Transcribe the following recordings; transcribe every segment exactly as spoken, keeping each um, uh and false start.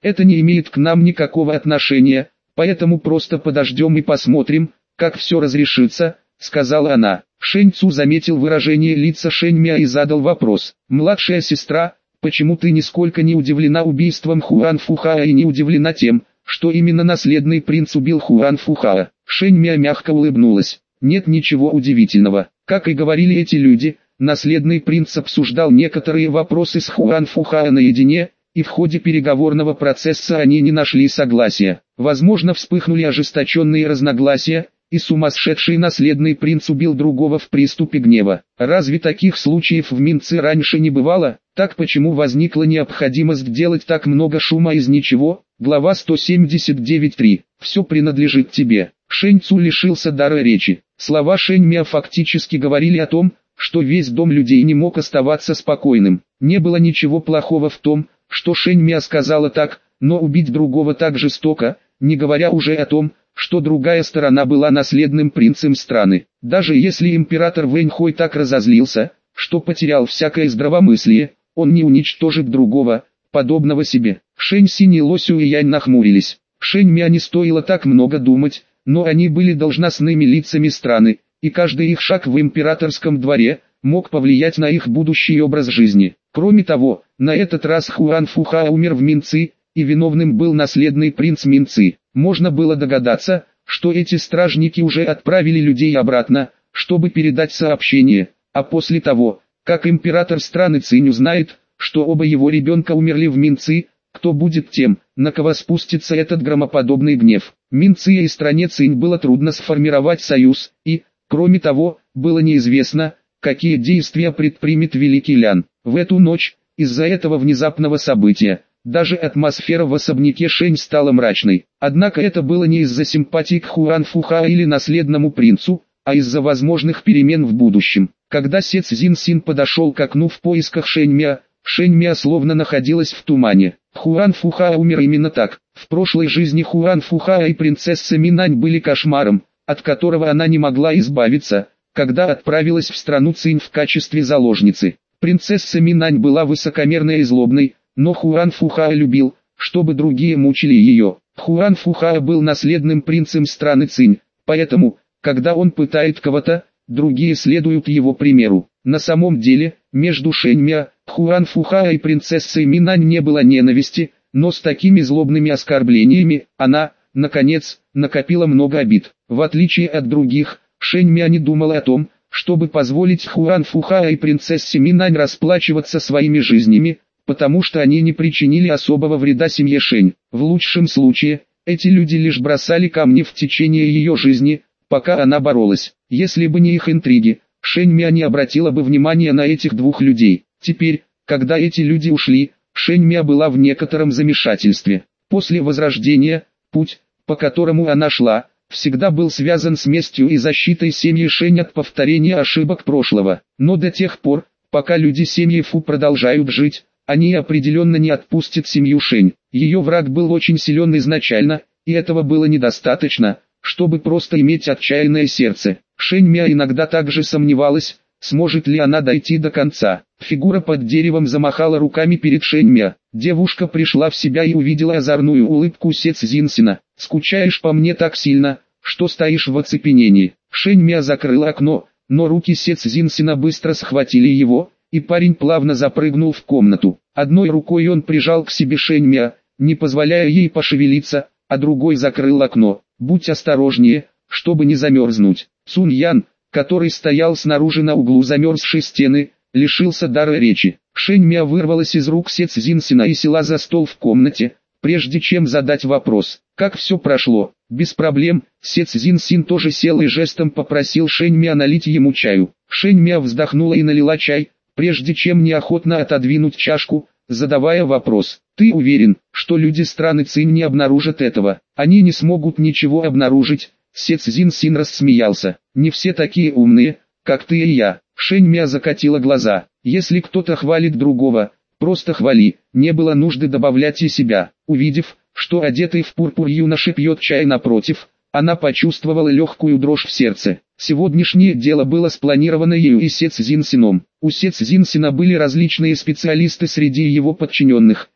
Это не имеет к нам никакого отношения, поэтому просто подождем и посмотрим, как все разрешится, сказала она. Шэнь Цу заметил выражение лица Шэнь Мя и задал вопрос. Младшая сестра, почему ты нисколько не удивлена убийством Хуан Фухаа и не удивлена тем, что именно наследный принц убил Хуан Фухаа? Шэнь Мя мягко улыбнулась. Нет ничего удивительного. Как и говорили эти люди, наследный принц обсуждал некоторые вопросы с Хуан Фухаа наедине, и в ходе переговорного процесса они не нашли согласия. Возможно, вспыхнули ожесточенные разногласия, и сумасшедший наследный принц убил другого в приступе гнева. Разве таких случаев в Минце раньше не бывало? Так почему возникла необходимость делать так много шума из ничего? Глава сто семьдесят девять три. Все принадлежит тебе. Шэнь Цу лишился дара речи. Слова Шэнь Мя фактически говорили о том, что весь дом людей не мог оставаться спокойным. Не было ничего плохого в том, что Шэнь Мя сказала так, но убить другого так жестоко, не говоря уже о том, что другая сторона была наследным принцем страны. Даже если император Вэньхой так разозлился, что потерял всякое здравомыслие, он не уничтожит другого, подобного себе. Шэнь Синь и Ло Сюэянь нахмурились. Шэнь Мя не стоило так много думать, но они были должностными лицами страны, и каждый их шаг в императорском дворе мог повлиять на их будущий образ жизни. Кроме того, на этот раз Хуан Фухаа умер в Минци, и виновным был наследный принц Минци. Можно было догадаться, что эти стражники уже отправили людей обратно, чтобы передать сообщение, а после того, как император страны Цинь узнает, что оба его ребенка умерли в Минци, кто будет тем, на кого спустится этот громоподобный гнев. Минци и стране Цинь было трудно сформировать союз, и, кроме того, было неизвестно, какие действия предпримет Великий Лян. В эту ночь, из-за этого внезапного события, даже атмосфера в особняке Шэнь стала мрачной. Однако это было не из-за симпатий к Хуан Фухаа или наследному принцу, а из-за возможных перемен в будущем. Когда Се Цзин Син подошел к окну в поисках Шэнь Мя, Шэнь Мя словно находилась в тумане. Хуан Фухаа умер именно так. В прошлой жизни Хуан Фухаа и принцесса Минань были кошмаром, от которого она не могла избавиться, когда отправилась в страну Цинь в качестве заложницы. Принцесса Минань была высокомерной и злобной, но Хуан Фухаа любил, чтобы другие мучили ее. Хуан Фухаа был наследным принцем страны Цинь, поэтому, когда он пытает кого-то, другие следуют его примеру. На самом деле, между Шэнь Мя, Хуан Фухаа и принцессой Минань не было ненависти, но с такими злобными оскорблениями, она, наконец, накопила много обид. В отличие от других, Шэнь Мя не думала о том, чтобы позволить Хуан Фухаа и принцессе Минань расплачиваться своими жизнями, потому что они не причинили особого вреда семье Шэнь. В лучшем случае, эти люди лишь бросали камни в течение ее жизни, пока она боролась. Если бы не их интриги, Шэнь Мя не обратила бы внимания на этих двух людей. Теперь, когда эти люди ушли, Шэнь Мя была в некотором замешательстве. После возрождения, путь, по которому она шла, всегда был связан с местью и защитой семьи Шэнь от повторения ошибок прошлого. Но до тех пор, пока люди семьи Фу продолжают жить, они определенно не отпустят семью Шэнь. Ее враг был очень силен изначально, и этого было недостаточно, чтобы просто иметь отчаянное сердце. Шэнь Мя иногда также сомневалась, сможет ли она дойти до конца. Фигура под деревом замахала руками перед Шэнь Мя. Девушка пришла в себя и увидела озорную улыбку Се Цзин Сина. «Скучаешь по мне так сильно, что стоишь в оцепенении». Шэнь Мя закрыла окно, но руки Се Цзин Сина быстро схватили его, и парень плавно запрыгнул в комнату. Одной рукой он прижал к себе Шэнь Мя, не позволяя ей пошевелиться, а другой закрыл окно. «Будь осторожнее, чтобы не замерзнуть». Цунь Ян, который стоял снаружи на углу замерзшей стены, лишился дара речи. Шэнь Мя вырвалась из рук Се Цзин Сина и села за стол в комнате, прежде чем задать вопрос. Как все прошло? Без проблем. Се Цзин Син тоже сел и жестом попросил Шэнь Мя налить ему чаю. Шэнь Мя вздохнула и налила чай, прежде чем неохотно отодвинуть чашку, задавая вопрос. «Ты уверен, что люди страны Цинь не обнаружат этого? Они не смогут ничего обнаружить». Се Цзин Син рассмеялся. «Не все такие умные, как ты и я». Шэнь Мя закатила глаза. «Если кто-то хвалит другого, просто хвали». Не было нужды добавлять и себя. Увидев, что одетый в пурпур юноша пьет чай напротив, она почувствовала легкую дрожь в сердце. Сегодняшнее дело было спланировано ею и Се Цзин Сином. У Се Цзин Сина были различные специалисты среди его подчиненных,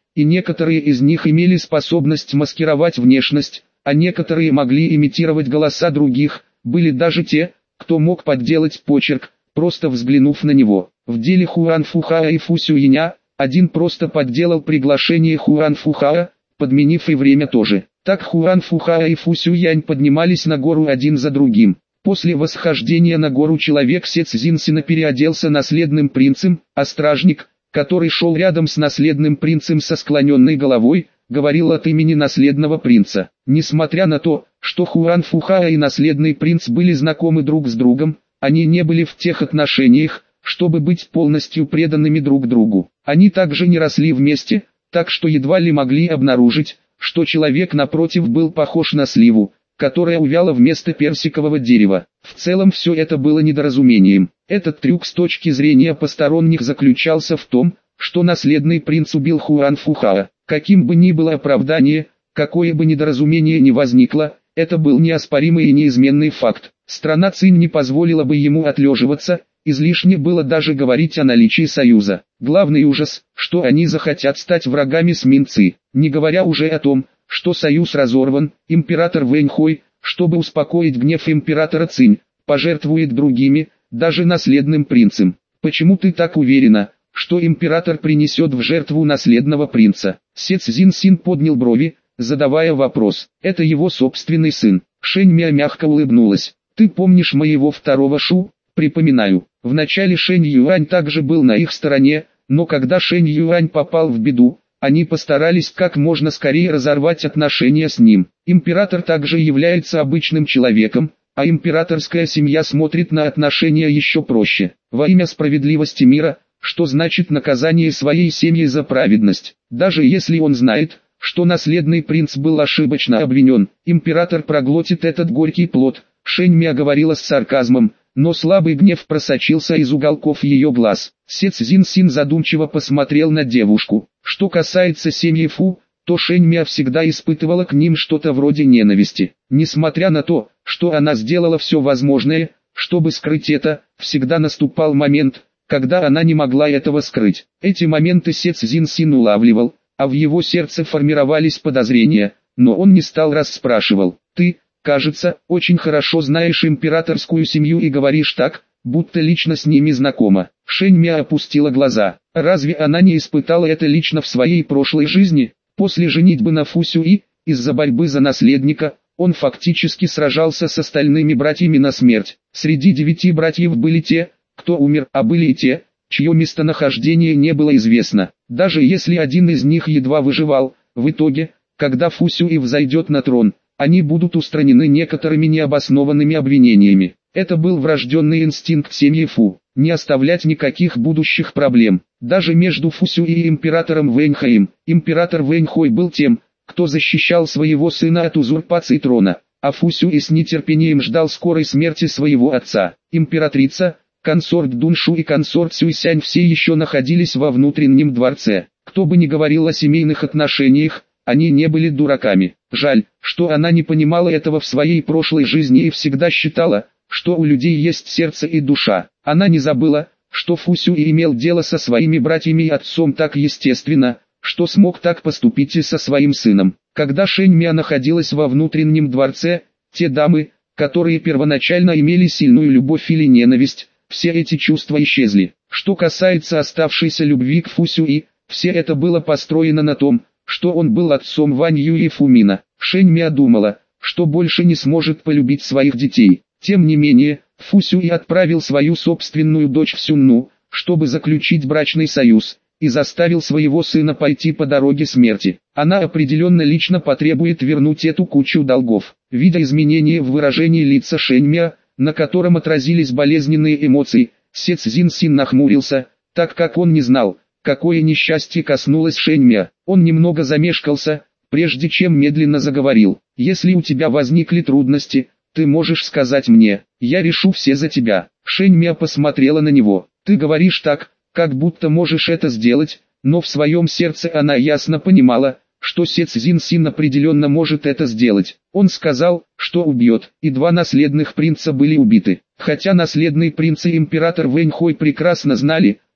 и некоторые из них имели способность маскировать внешность, а некоторые могли имитировать голоса других, были даже те, кто мог подделать почерк, просто взглянув на него. В деле Хуан Фухаа и Фу Сюиня, один просто подделал приглашение Хуан Фухаа, подменив и время тоже. Так Хуан Фухаа и Фу Сюянь поднимались на гору один за другим. После восхождения на гору человек Се Цзиньсина переоделся наследным принцем, а стражник, который шел рядом с наследным принцем со склоненной головой, говорил от имени наследного принца. Несмотря на то, что Хуан Фухаа и наследный принц были знакомы друг с другом, они не были в тех отношениях, чтобы быть полностью преданными друг другу. Они также не росли вместе, так что едва ли могли обнаружить, что человек напротив был похож на сливу, которая увяла вместо персикового дерева. В целом все это было недоразумением. Этот трюк с точки зрения посторонних заключался в том, что наследный принц убил Хуан Фухаа. Каким бы ни было оправдание, какое бы недоразумение ни возникло, это был неоспоримый и неизменный факт. Страна Цинь не позволила бы ему отлеживаться, излишне было даже говорить о наличии союза. Главный ужас, что они захотят стать врагами с Минци, не говоря уже о том, что союз разорван. Император Вэньхой, чтобы успокоить гнев императора Цинь, пожертвует другими, даже наследным принцем. Почему ты так уверена, что император принесет в жертву наследного принца? Се Цзиньсин поднял брови, задавая вопрос. Это его собственный сын. Шэнь Мя мягко улыбнулась. Ты помнишь моего второго Шу? Припоминаю. Вначале Шэнь Юань также был на их стороне, но когда Шэнь Юань попал в беду, они постарались как можно скорее разорвать отношения с ним. Император также является обычным человеком, а императорская семья смотрит на отношения еще проще. Во имя справедливости мира, что значит наказание своей семьи за праведность. Даже если он знает, что наследный принц был ошибочно обвинен, император проглотит этот горький плод. Шэнь Мя говорила с сарказмом, но слабый гнев просочился из уголков ее глаз. Се Цзиньсин задумчиво посмотрел на девушку. Что касается семьи Фу, то Шэнь Мя всегда испытывала к ним что-то вроде ненависти. Несмотря на то, что она сделала все возможное, чтобы скрыть это, всегда наступал момент, когда она не могла этого скрыть. Эти моменты Се Цзиньсин улавливал, а в его сердце формировались подозрения, но он не стал расспрашивал. Ты, кажется, очень хорошо знаешь императорскую семью и говоришь так, будто лично с ними знакома. Шэнь Мя опустила глаза. Разве она не испытала это лично в своей прошлой жизни? После женитьбы на Фу Сюи, из-за борьбы за наследника, он фактически сражался с остальными братьями на смерть. Среди девяти братьев были те, кто умер, а были и те, чье местонахождение не было известно. Даже если один из них едва выживал, в итоге, когда Фу Сюи взойдет на трон, они будут устранены некоторыми необоснованными обвинениями. Это был врожденный инстинкт семьи Фу, не оставлять никаких будущих проблем. Даже между Фу Сюи и императором Вэньхоем, император Вэньхой был тем, кто защищал своего сына от узурпации трона, а Фу Сюи с нетерпением ждал скорой смерти своего отца. Императрица, консорт Дуншу и консорт Сюйсянь все еще находились во внутреннем дворце. Кто бы ни говорил о семейных отношениях, они не были дураками. Жаль, что она не понимала этого в своей прошлой жизни и всегда считала, что у людей есть сердце и душа. Она не забыла, что Фу Сюи имел дело со своими братьями и отцом так естественно, что смог так поступить и со своим сыном. Когда Шэнь Мя находилась во внутреннем дворце, те дамы, которые первоначально имели сильную любовь или ненависть, все эти чувства исчезли. Что касается оставшейся любви к Фу Сюи, все это было построено на том, что он был отцом Вань Юи и Фумина. Шэнь Мя думала, что больше не сможет полюбить своих детей. Тем не менее, Фу Сюи отправил свою собственную дочь в Сюнну, чтобы заключить брачный союз, и заставил своего сына пойти по дороге смерти. Она определенно лично потребует вернуть эту кучу долгов. Видя изменения в выражении лица Шэнь Мя, на котором отразились болезненные эмоции, Се Цзиньсин нахмурился, так как он не знал, какое несчастье коснулось Шэнь Мя. Он немного замешкался, прежде чем медленно заговорил. «Если у тебя возникли трудности, ты можешь сказать мне, я решу все за тебя». Шэнь Мя посмотрела на него. «Ты говоришь так, как будто можешь это сделать», но в своем сердце она ясно понимала, что Се Цзиньсин определенно может это сделать. Он сказал, что убьет, и два наследных принца были убиты. Хотя наследный принц и император Вэньхой прекрасно знали,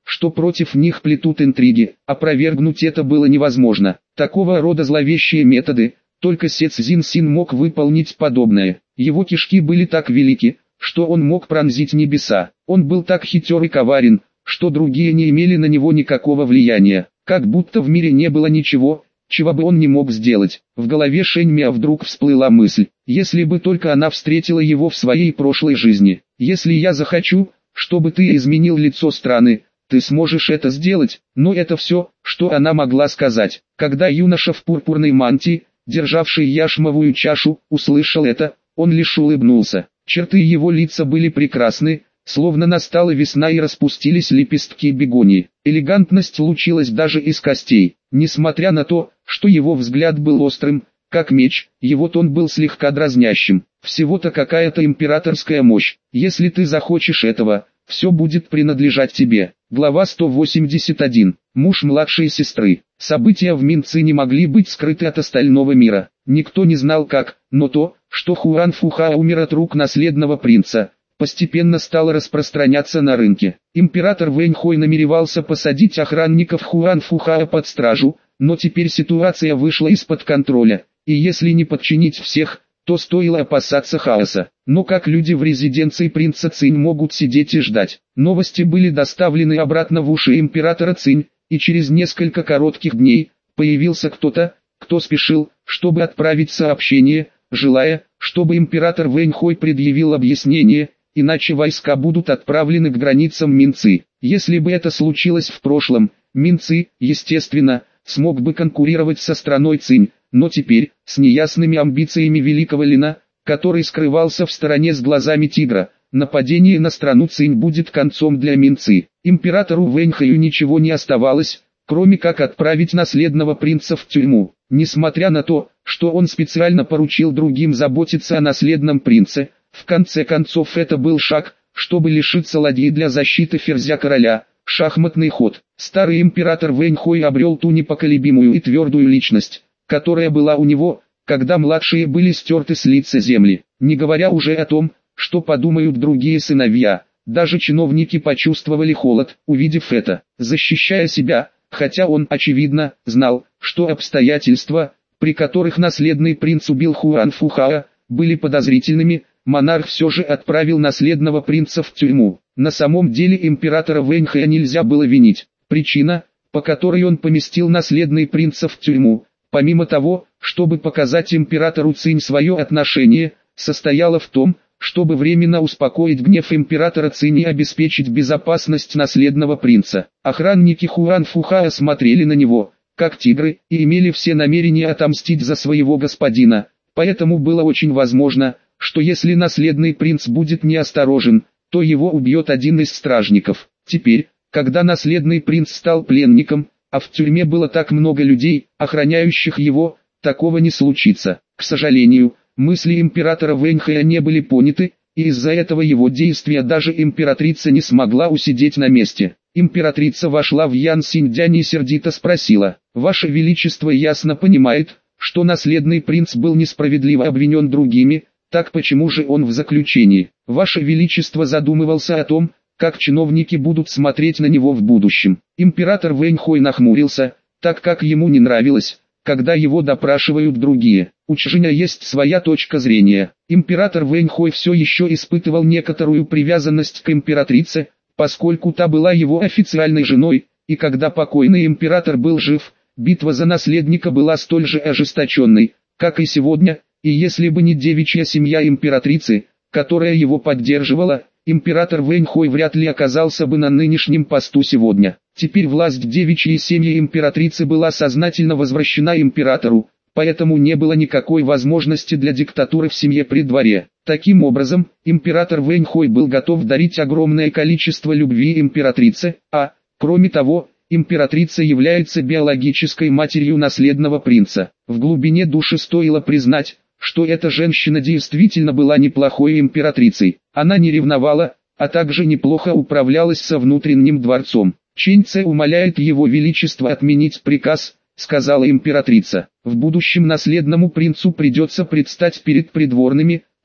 что против них плетут интриги, опровергнуть это было невозможно. Такого рода зловещие методы, только Се Цзиньсин мог выполнить подобное. Его кишки были так велики, что он мог пронзить небеса. Он был так хитер и коварен, что другие не имели на него никакого влияния. Как будто в мире не было ничего, чего бы он не мог сделать. В голове Шэнь Миа вдруг всплыла мысль: если бы только она встретила его в своей прошлой жизни. Если я захочу, чтобы ты изменил лицо страны, ты сможешь это сделать. Но это все, что она могла сказать. Когда юноша в пурпурной мантии, державший яшмовую чашу, услышал это, он лишь улыбнулся. Черты его лица были прекрасны, словно настала весна и распустились лепестки бегонии. Элегантность лучилась даже из костей. Несмотря на то, что его взгляд был острым, как меч, его тон был слегка дразнящим. Всего-то какая-то императорская мощь. Если ты захочешь этого, все будет принадлежать тебе. Глава сто восемьдесят один. Муж младшей сестры. События в Минцы не могли быть скрыты от остального мира. Никто не знал как, но то, что Хуан Фухао умер от рук наследного принца, постепенно стало распространяться на рынке. Император Вэньхой намеревался посадить охранников Хуан Фухао под стражу, но теперь ситуация вышла из-под контроля, и если не подчинить всех, то стоило опасаться хаоса. Но как люди в резиденции принца Цинь могут сидеть и ждать? Новости были доставлены обратно в уши императора Цинь, и через несколько коротких дней появился кто-то, кто спешил, чтобы отправить сообщение, желая, чтобы император Вэньхой предъявил объяснение, иначе войска будут отправлены к границам Минцы. Если бы это случилось в прошлом, Минцы, естественно, смог бы конкурировать со страной Цинь, но теперь, с неясными амбициями великого Лина, который скрывался в стороне с глазами тигра, нападение на страну Цинь будет концом для Минцы. Императору Вэньхаю ничего не оставалось, кроме как отправить наследного принца в тюрьму. Несмотря на то, что он специально поручил другим заботиться о наследном принце, в конце концов это был шаг, чтобы лишиться ладьи для защиты ферзя короля. Шахматный ход. Старый император Вэньхой обрел ту непоколебимую и твердую личность, которая была у него, когда младшие были стерты с лица земли. Не говоря уже о том, что подумают другие сыновья. Даже чиновники почувствовали холод, увидев это. Защищая себя, хотя он, очевидно, знал, что обстоятельства, при которых наследный принц убил Хуан Фухао, были подозрительными, монарх все же отправил наследного принца в тюрьму. На самом деле императора Вэньхая нельзя было винить. Причина, по которой он поместил наследный принца в тюрьму, помимо того, чтобы показать императору Цинь свое отношение, состояла в том, чтобы временно успокоить гнев императора Цинь и обеспечить безопасность наследного принца. Охранники Хуан Фухао смотрели на него, как тигры, и имели все намерения отомстить за своего господина, поэтому было очень возможно, что если наследный принц будет неосторожен, то его убьет один из стражников. Теперь, когда наследный принц стал пленником, а в тюрьме было так много людей, охраняющих его, такого не случится. К сожалению, мысли императора Вэньхая не были поняты, и из-за этого его действия даже императрица не смогла усидеть на месте. Императрица вошла в Ян Синьдянь и сердито спросила: «Ваше Величество ясно понимает, что наследный принц был несправедливо обвинен другими, так почему же он в заключении? Ваше Величество задумывался о том, как чиновники будут смотреть на него в будущем». Император Вэньхой нахмурился, так как ему не нравилось, когда его допрашивают другие. У Чжэня есть своя точка зрения. Император Вэньхой все еще испытывал некоторую привязанность к императрице, поскольку та была его официальной женой, и когда покойный император был жив, битва за наследника была столь же ожесточенной, как и сегодня, и если бы не девичья семья императрицы, которая его поддерживала, император Вэньхой вряд ли оказался бы на нынешнем посту сегодня. Теперь власть девичьей семьи императрицы была сознательно возвращена императору, поэтому не было никакой возможности для диктатуры в семье при дворе. Таким образом, император Вэньхой был готов дарить огромное количество любви императрице, а, кроме того, императрица является биологической матерью наследного принца. В глубине души стоило признать, что эта женщина действительно была неплохой императрицей. Она не ревновала, а также неплохо управлялась со внутренним дворцом. «Чэнь Цэ умоляет его величество отменить приказ», — сказала императрица. «В будущем наследному принцу придется предстать перед придворными,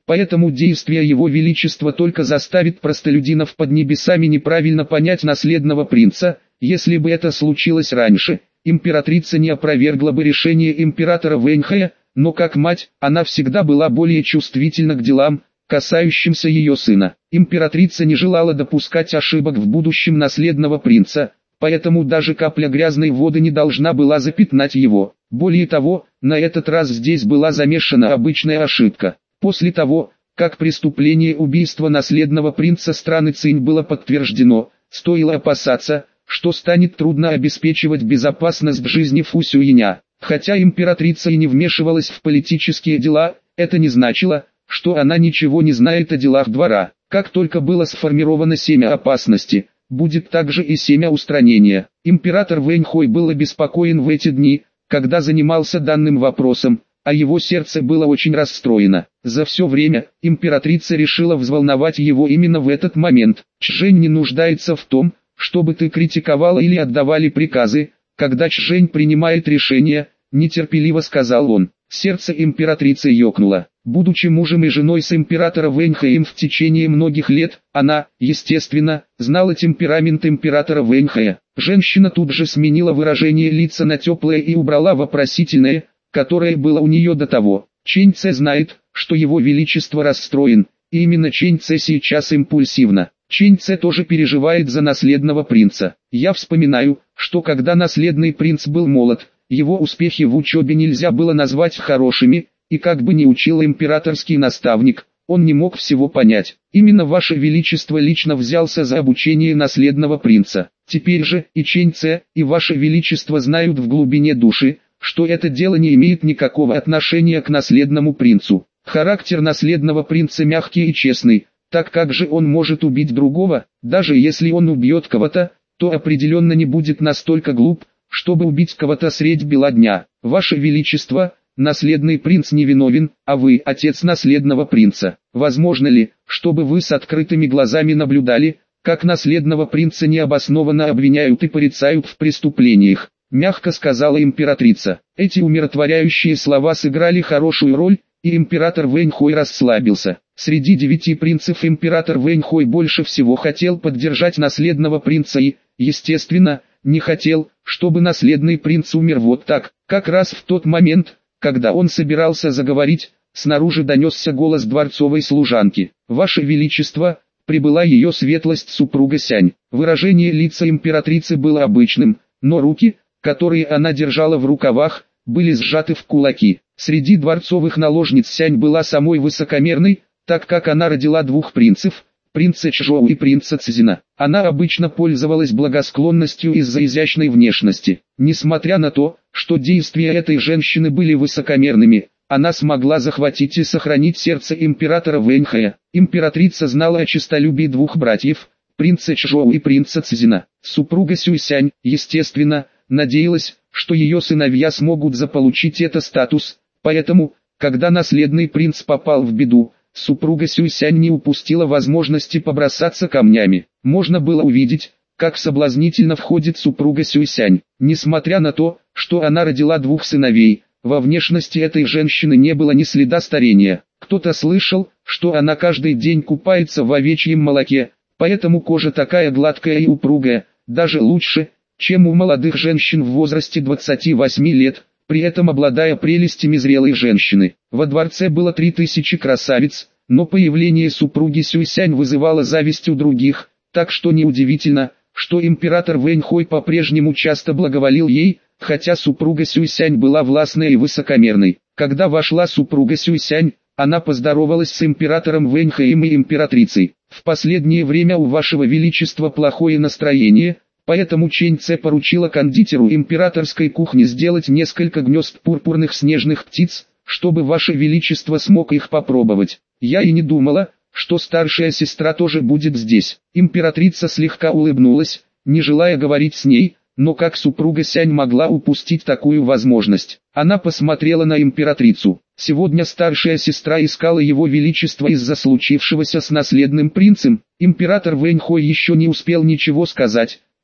Поэтому действия его величества только заставит простолюдинов под небесами неправильно понять наследного принца. Если бы это случилось раньше, императрица не опровергла бы решение императора Вэньхая, но как мать, она всегда была более чувствительна к делам, касающимся ее сына. Императрица не желала допускать ошибок в будущем наследного принца, поэтому даже капля грязной воды не должна была запятнать его. Более того, на этот раз здесь была замешана обычная ошибка. После того, как преступление убийства наследного принца страны Цинь было подтверждено, стоило опасаться, что станет трудно обеспечивать безопасность жизни Фу Сюэня. Хотя императрица и не вмешивалась в политические дела, это не значило, что она ничего не знает о делах двора. Как только было сформировано семя опасности, будет также и семя устранения. Император Вэньхой был обеспокоен в эти дни, когда занимался данным вопросом, а его сердце было очень расстроено. За все время, императрица решила взволновать его именно в этот момент. Чжэнь не нуждается в том, чтобы ты критиковала или отдавали приказы, когда Чжэнь принимает решение, нетерпеливо сказал он. Сердце императрицы ёкнуло. Будучи мужем и женой с императором Вэньхаем в течение многих лет, она, естественно, знала темперамент императора Вэньхая. Женщина тут же сменила выражение лица на теплое и убрала вопросительное, которое было у нее до того. Чэнь Цэ знает, что его величество расстроен, и именно Чэнь Цэ сейчас импульсивно. Чэнь Цэ тоже переживает за наследного принца. Я вспоминаю, что когда наследный принц был молод, его успехи в учебе нельзя было назвать хорошими, и как бы ни учил императорский наставник, он не мог всего понять. Именно ваше величество лично взялся за обучение наследного принца. Теперь же и Чэнь Цэ, и ваше величество знают в глубине души, что это дело не имеет никакого отношения к наследному принцу. Характер наследного принца мягкий и честный, так как же он может убить другого? Даже если он убьет кого-то, то определенно не будет настолько глуп, чтобы убить кого-то средь бела дня. Ваше величество, наследный принц невиновен, а вы отец наследного принца. Возможно ли, чтобы вы с открытыми глазами наблюдали, как наследного принца необоснованно обвиняют и порицают в преступлениях? Мягко сказала императрица. Эти умиротворяющие слова сыграли хорошую роль, и император Вэньхой расслабился. Среди девяти принцев император Вэньхой больше всего хотел поддержать наследного принца и, естественно, не хотел, чтобы наследный принц умер вот так. Как раз в тот момент, когда он собирался заговорить, снаружи донесся голос дворцовой служанки. «Ваше Величество, прибыла ее светлость супруга Сянь». Выражение лица императрицы было обычным, но руки, которые она держала в рукавах, были сжаты в кулаки. Среди дворцовых наложниц Сянь была самой высокомерной, так как она родила двух принцев, принца Чжоу и принца Цзина. Она обычно пользовалась благосклонностью из-за изящной внешности. Несмотря на то, что действия этой женщины были высокомерными, она смогла захватить и сохранить сердце императора Вэньхая. Императрица знала о честолюбии двух братьев, принца Чжоу и принца Цзина. Супруга Сюйсянь, естественно, надеялась, что ее сыновья смогут заполучить этот статус, поэтому, когда наследный принц попал в беду, супруга Сюйсянь не упустила возможности побросаться камнями. Можно было увидеть, как соблазнительно входит супруга Сюйсянь. Несмотря на то, что она родила двух сыновей, во внешности этой женщины не было ни следа старения. Кто-то слышал, что она каждый день купается в овечьем молоке, поэтому кожа такая гладкая и упругая, даже лучше, чем у молодых женщин в возрасте двадцати восьми лет, при этом обладая прелестями зрелой женщины. Во дворце было три тысячи красавиц, но появление супруги Сюйсянь вызывало зависть у других, так что неудивительно, что император Вэньхой по-прежнему часто благоволил ей, хотя супруга Сюйсянь была властной и высокомерной. Когда вошла супруга Сюйсянь, она поздоровалась с императором Вэньхаем и императрицей. «В последнее время у вашего величества плохое настроение», поэтому Чэнь Цэ поручила кондитеру императорской кухни сделать несколько гнезд пурпурных снежных птиц, чтобы ваше величество смог их попробовать. Я и не думала, что старшая сестра тоже будет здесь. Императрица слегка улыбнулась, не желая говорить с ней, но как супруга Сянь могла упустить такую возможность? Она посмотрела на императрицу. Сегодня старшая сестра искала его величество из-за случившегося с наследным принцем. Император Вэньхой еще не успел ничего сказать,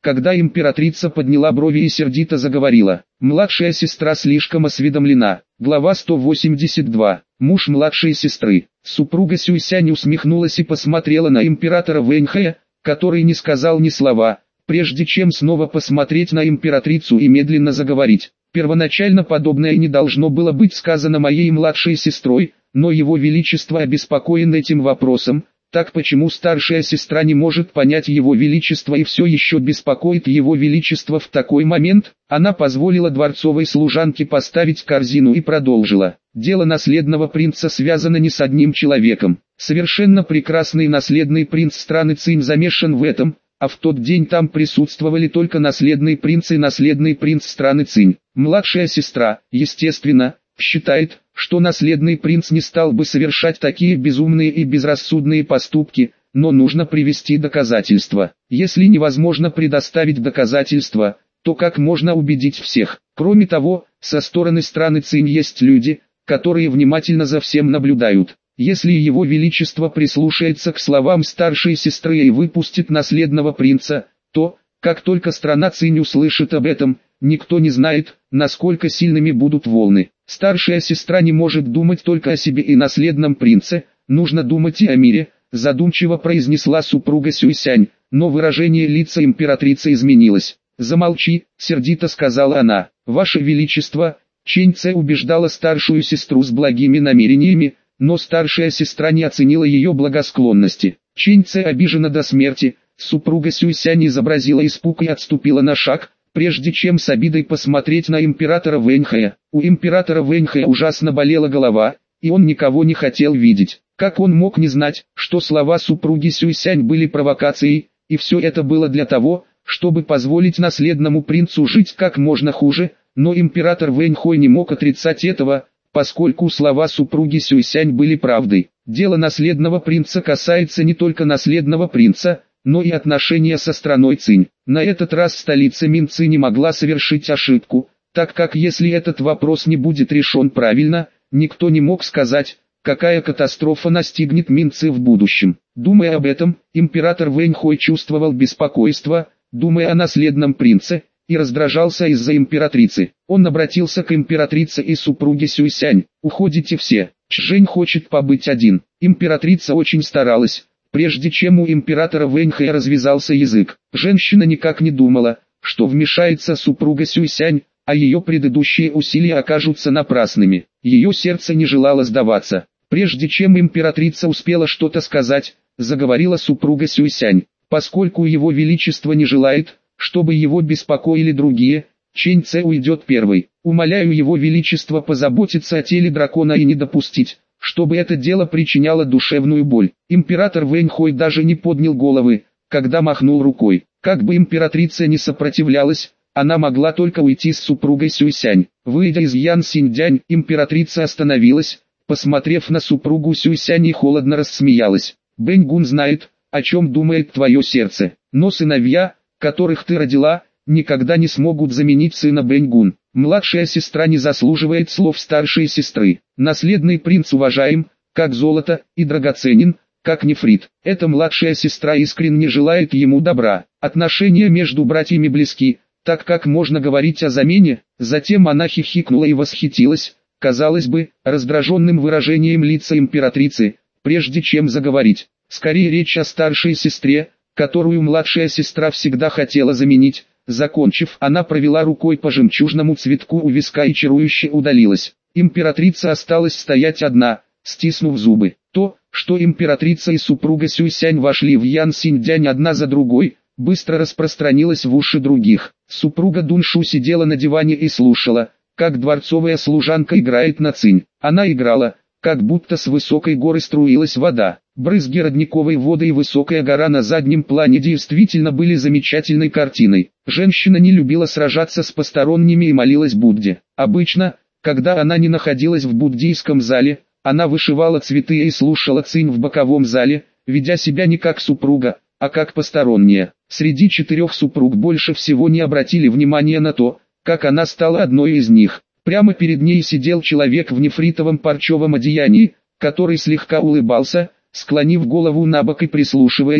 когда императрица подняла брови и сердито заговорила. Младшая сестра слишком осведомлена. Глава сто восемьдесят два. Муж младшей сестры. Супруга Сюйсянь усмехнулась и посмотрела на императора Вэньхэя, который не сказал ни слова, прежде чем снова посмотреть на императрицу и медленно заговорить. Первоначально подобное не должно было быть сказано моей младшей сестрой, но его величество обеспокоен этим вопросом. Так почему старшая сестра не может понять его величество и все еще беспокоит его величество в такой момент? Она позволила дворцовой служанке поставить корзину и продолжила. Дело наследного принца связано не с одним человеком. Совершенно прекрасный наследный принц страны Цинь замешан в этом, а в тот день там присутствовали только наследный принц и наследный принц страны Цинь. Младшая сестра, естественно, считает, что наследный принц не стал бы совершать такие безумные и безрассудные поступки, но нужно привести доказательства. Если невозможно предоставить доказательства, то как можно убедить всех? Кроме того, со стороны страны Цинь есть люди, которые внимательно за всем наблюдают. Если его величество прислушается к словам старшей сестры и выпустит наследного принца, то, как только страна Цинь услышит об этом, никто не знает, насколько сильными будут волны. Старшая сестра не может думать только о себе и наследном принце, нужно думать и о мире, задумчиво произнесла супруга Сюйсянь, но выражение лица императрицы изменилось. «Замолчи», сердито сказала она. «Ваше Величество», Чэнь Цэ убеждала старшую сестру с благими намерениями, но старшая сестра не оценила ее благосклонности. Чэнь Цэ обижена до смерти, супруга Сюйсянь изобразила испуг и отступила на шаг, прежде чем с обидой посмотреть на императора Вэньхэя. У императора Вэньхэя ужасно болела голова, и он никого не хотел видеть. Как он мог не знать, что слова супруги Сюйсянь были провокацией, и все это было для того, чтобы позволить наследному принцу жить как можно хуже, но император Вэньхой не мог отрицать этого, поскольку слова супруги Сюйсянь были правдой. Дело наследного принца касается не только наследного принца, но и отношения со страной Цинь. На этот раз столица Минцы не могла совершить ошибку, так как если этот вопрос не будет решен правильно, никто не мог сказать, какая катастрофа настигнет Минцы в будущем. Думая об этом, император Вэньхой чувствовал беспокойство, думая о наследном принце, и раздражался из-за императрицы. Он обратился к императрице и супруге Сюйсянь. «Уходите все, Чжэнь хочет побыть один». Императрица очень старалась, прежде чем у императора Вэньхэя развязался язык. Женщина никак не думала, что вмешается супруга Сюйсянь, а ее предыдущие усилия окажутся напрасными. Ее сердце не желало сдаваться. Прежде чем императрица успела что-то сказать, заговорила супруга Сюйсянь. Поскольку его величество не желает, чтобы его беспокоили другие, Чэнь Цэ уйдет первой. Умоляю его величество позаботиться о теле дракона и не допустить, чтобы это дело причиняло душевную боль. Император Вэньхой даже не поднял головы, когда махнул рукой. Как бы императрица не сопротивлялась, она могла только уйти с супругой Сюйсянь. Выйдя из Ян Синьдянь, императрица остановилась, посмотрев на супругу Сюйсянь и холодно рассмеялась. «Бэньгун знает, о чем думает твое сердце, но сыновья, которых ты родила, никогда не смогут заменить сына Бэньгун. Младшая сестра не заслуживает слов старшей сестры. Наследный принц уважаем, как золото, и драгоценен, как нефрит. Эта младшая сестра искренне желает ему добра. Отношения между братьями близки, так как можно говорить о замене». Затем она хихикнула и восхитилась, казалось бы, раздраженным выражением лица императрицы, прежде чем заговорить. Скорее речь о старшей сестре, которую младшая сестра всегда хотела заменить. Закончив, она провела рукой по жемчужному цветку у виска и чарующе удалилась. Императрица осталась стоять одна, стиснув зубы. То, что императрица и супруга Сюйсянь вошли в Ян Синьдянь одна за другой, быстро распространилось в уши других. Супруга Дуншу сидела на диване и слушала, как дворцовая служанка играет на цинь. Она играла, как будто с высокой горы струилась вода. Брызги родниковой воды и высокая гора на заднем плане действительно были замечательной картиной. Женщина не любила сражаться с посторонними и молилась Будде. Обычно, когда она не находилась в буддийском зале, она вышивала цветы и слушала цинь в боковом зале, ведя себя не как супруга, а как посторонняя. Среди четырех супруг больше всего не обратили внимания на то, как она стала одной из них. Прямо перед ней сидел человек в нефритовом парчевом одеянии, который слегка улыбался, склонив голову набок и прислушиваясь,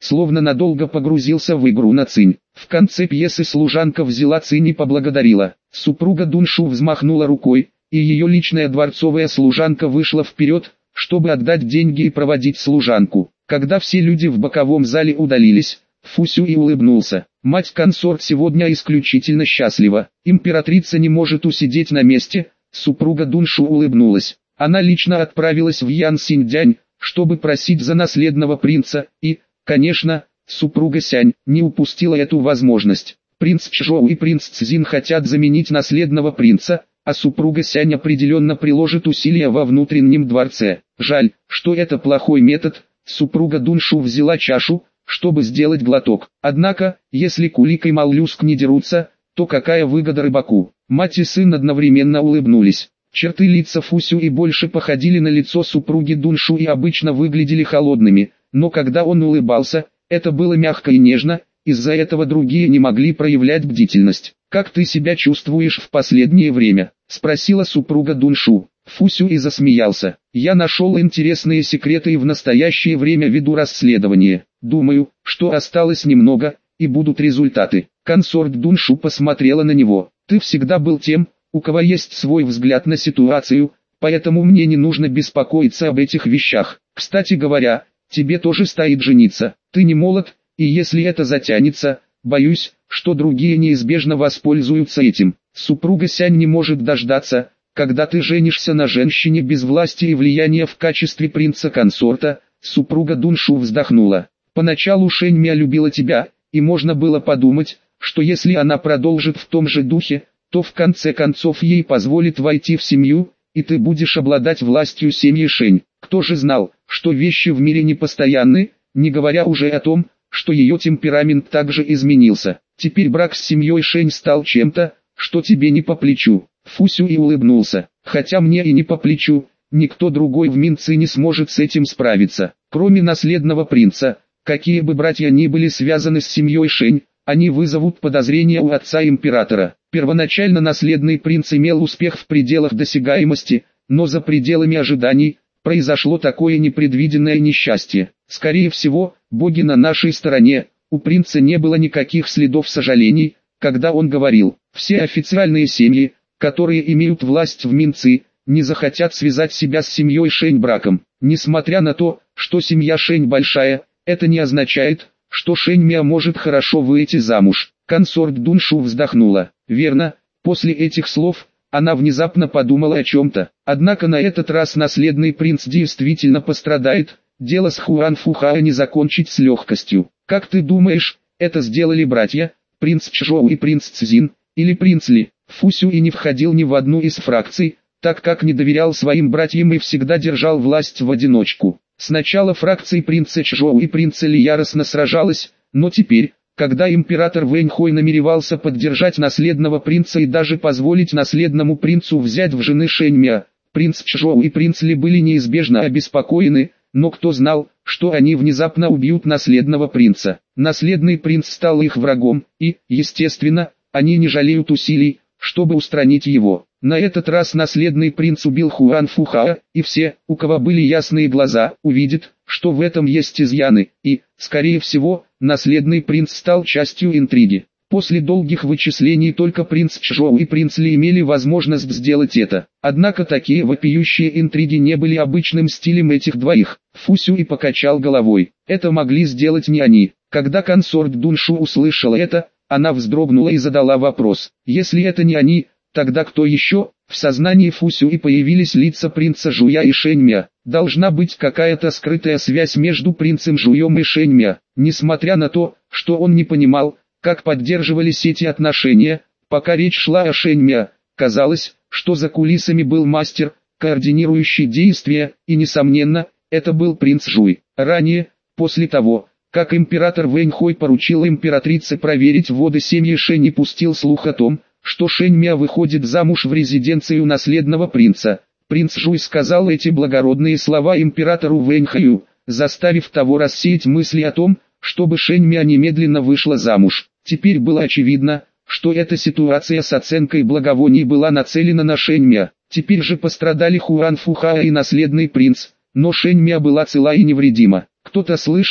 словно надолго погрузился в игру на цинь. В конце пьесы служанка взяла цинь и поблагодарила. Супруга Дуншу взмахнула рукой, и ее личная дворцовая служанка вышла вперед, чтобы отдать деньги и проводить служанку. Когда все люди в боковом зале удалились, Фу Сюй улыбнулся. Мать-консорт сегодня исключительно счастлива. Императрица не может усидеть на месте. Супруга Дуншу улыбнулась. Она лично отправилась в Ян Синьцзянь, чтобы просить за наследного принца, и, конечно, супруга Сянь не упустила эту возможность. Принц Чжоу и принц Цзин хотят заменить наследного принца, а супруга Сянь определенно приложит усилия во внутреннем дворце. Жаль, что это плохой метод. Супруга Дуншу взяла чашу, чтобы сделать глоток. Однако, если Кулик и Моллюск не дерутся, то какая выгода рыбаку? Мать и сын одновременно улыбнулись. Черты лица Фу Сюй больше походили на лицо супруги Дуншу и обычно выглядели холодными, но когда он улыбался, это было мягко и нежно, из-за этого другие не могли проявлять бдительность. «Как ты себя чувствуешь в последнее время?» – спросила супруга Дуншу. Фу Сюй засмеялся. «Я нашел интересные секреты и в настоящее время веду расследование. Думаю, что осталось немного, и будут результаты». Консорт Дуншу посмотрела на него. «Ты всегда был тем, у кого есть свой взгляд на ситуацию, поэтому мне не нужно беспокоиться об этих вещах. Кстати говоря, тебе тоже стоит жениться. Ты не молод, и если это затянется, боюсь, что другие неизбежно воспользуются этим. Супруга Сянь не может дождаться, когда ты женишься на женщине без власти и влияния в качестве принца-консорта». Супруга Дуншу вздохнула. «Поначалу Шэнь Мя любила тебя, и можно было подумать, что если она продолжит в том же духе, то в конце концов ей позволит войти в семью, и ты будешь обладать властью семьи Шэнь. Кто же знал, что вещи в мире непостоянны, не говоря уже о том, что ее темперамент также изменился. Теперь брак с семьей Шэнь стал чем-то, что тебе не по плечу». Фу Сюй улыбнулся. «Хотя мне и не по плечу, никто другой в Минцы не сможет с этим справиться, кроме наследного принца. Какие бы братья ни были связаны с семьей Шэнь, они вызовут подозрения у отца императора». Первоначально наследный принц имел успех в пределах досягаемости, но за пределами ожиданий произошло такое непредвиденное несчастье. Скорее всего, боги на нашей стороне. У принца не было никаких следов сожалений, когда он говорил. Все официальные семьи, которые имеют власть в Минцы, не захотят связать себя с семьей Шэнь браком. Несмотря на то, что семья Шэнь большая, это не означает, что Шэнь Мя может хорошо выйти замуж. Консорт Дуншу вздохнула. Верно, после этих слов, она внезапно подумала о чем-то. Однако на этот раз наследный принц действительно пострадает, дело с Хуан Фухао не закончить с легкостью. Как ты думаешь, это сделали братья, принц Чжоу и принц Цзин, или принц Ли? Фу Сюй не входил ни в одну из фракций, так как не доверял своим братьям и всегда держал власть в одиночку. Сначала фракция принца Чжоу и принца Ли яростно сражалась, но теперь, когда император Вэньхой намеревался поддержать наследного принца и даже позволить наследному принцу взять в жены Шэнь Мя, принц Чжоу и принц Ли были неизбежно обеспокоены, но кто знал, что они внезапно убьют наследного принца. Наследный принц стал их врагом, и, естественно, они не жалеют усилий, чтобы устранить его. На этот раз наследный принц убил Хуан Фухао, и все, у кого были ясные глаза, увидят, что в этом есть изъяны, и, скорее всего, наследный принц стал частью интриги. После долгих вычислений только принц Чжоу и принц Ли имели возможность сделать это. Однако такие вопиющие интриги не были обычным стилем этих двоих. Фу Сюй покачал головой. Это могли сделать не они. Когда консорт Дуншу услышала это, она вздрогнула и задала вопрос. Если это не они, тогда кто еще? В сознании Фу Сюй появились лица принца Жуя и Шэнь Мя. Должна быть какая-то скрытая связь между принцем Жуем и Шэнь Мя. Несмотря на то, что он не понимал, как поддерживались эти отношения, пока речь шла о Шэнь Мя, казалось, что за кулисами был мастер, координирующий действия, и несомненно, это был принц Жуй. Ранее, после того, как император Вэньхой поручил императрице проверить воды семьи Шэнь и пустил слух о том, что Шэнь Мя выходит замуж в резиденцию наследного принца, принц Жуй сказал эти благородные слова императору Вэньхою, заставив того рассеять мысли о том, чтобы Шэнь Мя немедленно вышла замуж. Теперь было очевидно, что эта ситуация с оценкой благовоний была нацелена на Шэнь Мя. Теперь же пострадали Хуан Фухао и наследный принц, но Шэнь Мя была цела и невредима. Кто-то слышал,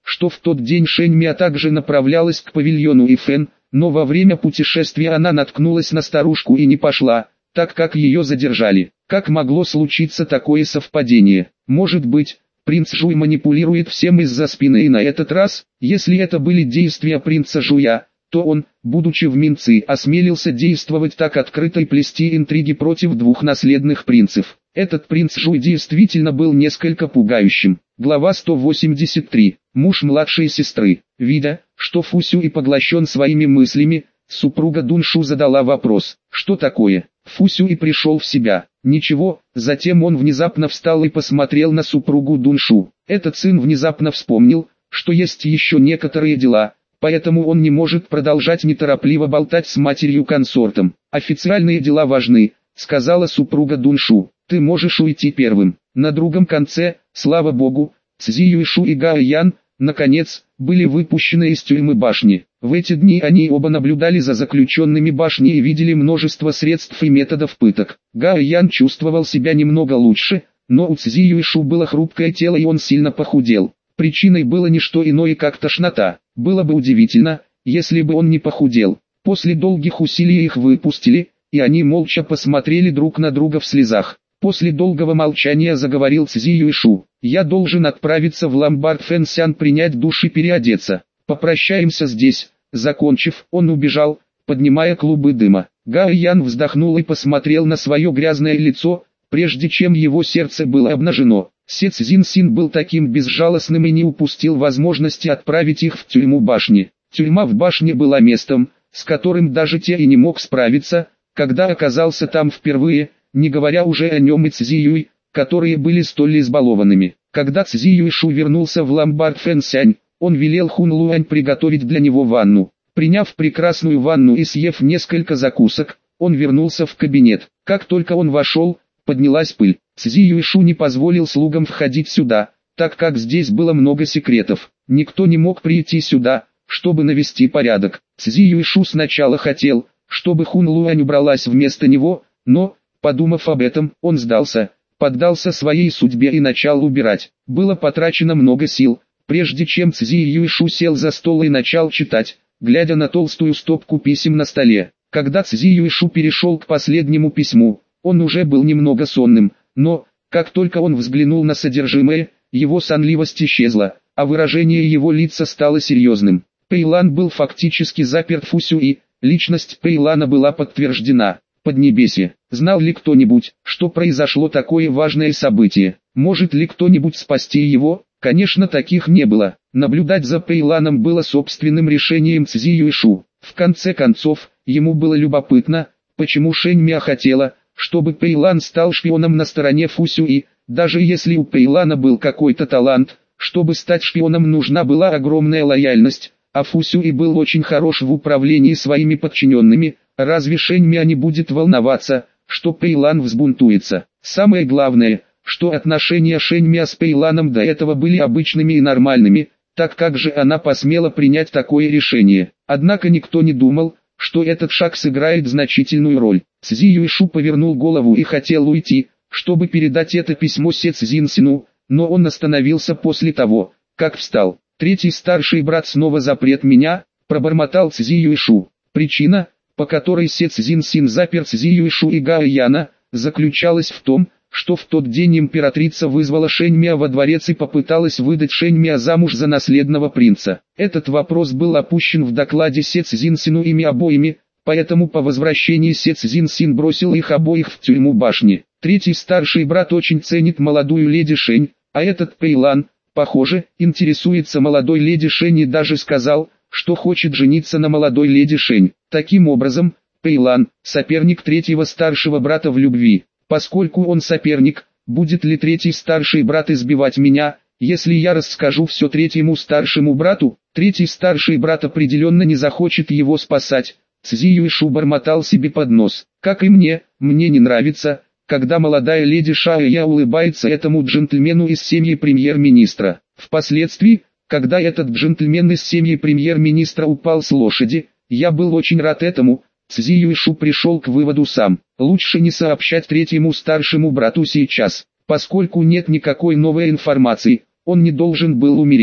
что в тот день Шэньмя также направлялась к павильону Ифэн, но во время путешествия она наткнулась на старушку и не пошла, так как ее задержали. Как могло случиться такое совпадение? Может быть, принц Жуй манипулирует всем из-за спины, и на этот раз, если это были действия принца Жуя, то он, будучи в Минци, осмелился действовать так открыто и плести интриги против двух наследных принцев. Этот принц Жуй действительно был несколько пугающим. Глава сто восемьдесят три. Муж младшей сестры. Видя, что Фу Сюй поглощен своими мыслями, супруга Дуншу задала вопрос: «Что такое?» Фу Сюй пришел в себя. Ничего, затем он внезапно встал и посмотрел на супругу Дуншу. Этот сын внезапно вспомнил, что есть еще некоторые дела, поэтому он не может продолжать неторопливо болтать с матерью-консортом. «Официальные дела важны», — сказала супруга Дуншу. «Ты можешь уйти первым». На другом конце, слава богу, Цзи Юйшу и Гао Ян, наконец, были выпущены из тюрьмы башни. В эти дни они оба наблюдали за заключенными башни и видели множество средств и методов пыток. Гао Ян чувствовал себя немного лучше, но у Цзи Юйшу было хрупкое тело и он сильно похудел. Причиной было не что иное, как тошнота. Было бы удивительно, если бы он не похудел. После долгих усилий их выпустили, и они молча посмотрели друг на друга в слезах. После долгого молчания заговорил Цзи Юйшу. «Я должен отправиться в ломбард Фэнсян принять душ и переодеться. Попрощаемся здесь». Закончив, он убежал, поднимая клубы дыма. Гао Ян вздохнул и посмотрел на свое грязное лицо, прежде чем его сердце было обнажено. Се Цзин Син был таким безжалостным и не упустил возможности отправить их в тюрьму башни. Тюрьма в башне была местом, с которым даже те и не мог справиться, когда оказался там впервые, не говоря уже о нем и Цзи Юй, которые были столь избалованными. Когда Цзи Юйшу вернулся в ломбард Фэнсянь, он велел Хун Луань приготовить для него ванну. Приняв прекрасную ванну и съев несколько закусок, он вернулся в кабинет. Как только он вошел, поднялась пыль. Цзи Юйшу не позволил слугам входить сюда, так как здесь было много секретов. Никто не мог прийти сюда, чтобы навести порядок. Цзи Юйшу сначала хотел, чтобы Хун Луань убралась вместо него, но, подумав об этом, он сдался, поддался своей судьбе и начал убирать. Было потрачено много сил, прежде чем Цзи Юйшу сел за стол и начал читать, глядя на толстую стопку писем на столе. Когда Цзи Юйшу перешел к последнему письму, он уже был немного сонным, но, как только он взглянул на содержимое, его сонливость исчезла, а выражение его лица стало серьезным. Пэйлан был фактически заперт в Фу Сюй, личность Пэйлана была подтверждена. Поднебесье. Знал ли кто-нибудь, что произошло такое важное событие? Может ли кто-нибудь спасти его? Конечно, таких не было. Наблюдать за Пэйланом было собственным решением Цзи Юйшу. В конце концов, ему было любопытно, почему Шэньмя хотела, чтобы Пэйлан стал шпионом на стороне Фу Сюй. Даже если у Пэйлана был какой-то талант, чтобы стать шпионом нужна была огромная лояльность, а Фу Сюй был очень хорош в управлении своими подчиненными. Разве Шэньмя не будет волноваться, что Пэйлан взбунтуется? Самое главное, что отношения Шэньмя с Пэйланом до этого были обычными и нормальными, так как же она посмела принять такое решение. Однако никто не думал, что этот шаг сыграет значительную роль. Цзи Юйшу повернул голову и хотел уйти, чтобы передать это письмо Се Цзин Сину, но он остановился после того, как встал. «Третий старший брат снова запрет меня», — пробормотал Цзи Юйшу. Причина, по которой Се Цзин Син запер Цзи Юйшу и Гао Яна, заключалась в том, что в тот день императрица вызвала Шэньмя во дворец и попыталась выдать Шэньмя замуж за наследного принца. Этот вопрос был опущен в докладе Се Цзин Сину ими обоими, поэтому по возвращении Се Цзин Син бросил их обоих в тюрьму башни. Третий старший брат очень ценит молодую леди Шэнь, а этот Пэйлан, похоже, интересуется молодой леди Шэнь и даже сказал, что хочет жениться на молодой леди Шэнь. Таким образом, Пэйлан – соперник третьего старшего брата в любви. Поскольку он соперник, будет ли третий старший брат избивать меня, если я расскажу все третьему старшему брату? Третий старший брат определенно не захочет его спасать. Цзи Юйшу бормотал себе под нос. Как и мне, мне не нравится, когда молодая леди Шая улыбается этому джентльмену из семьи премьер-министра. Впоследствии, когда этот джентльмен из семьи премьер-министра упал с лошади, я был очень рад этому. Цзи Юйшу пришел к выводу сам. Лучше не сообщать третьему старшему брату сейчас, поскольку нет никакой новой информации, он не должен был умереть.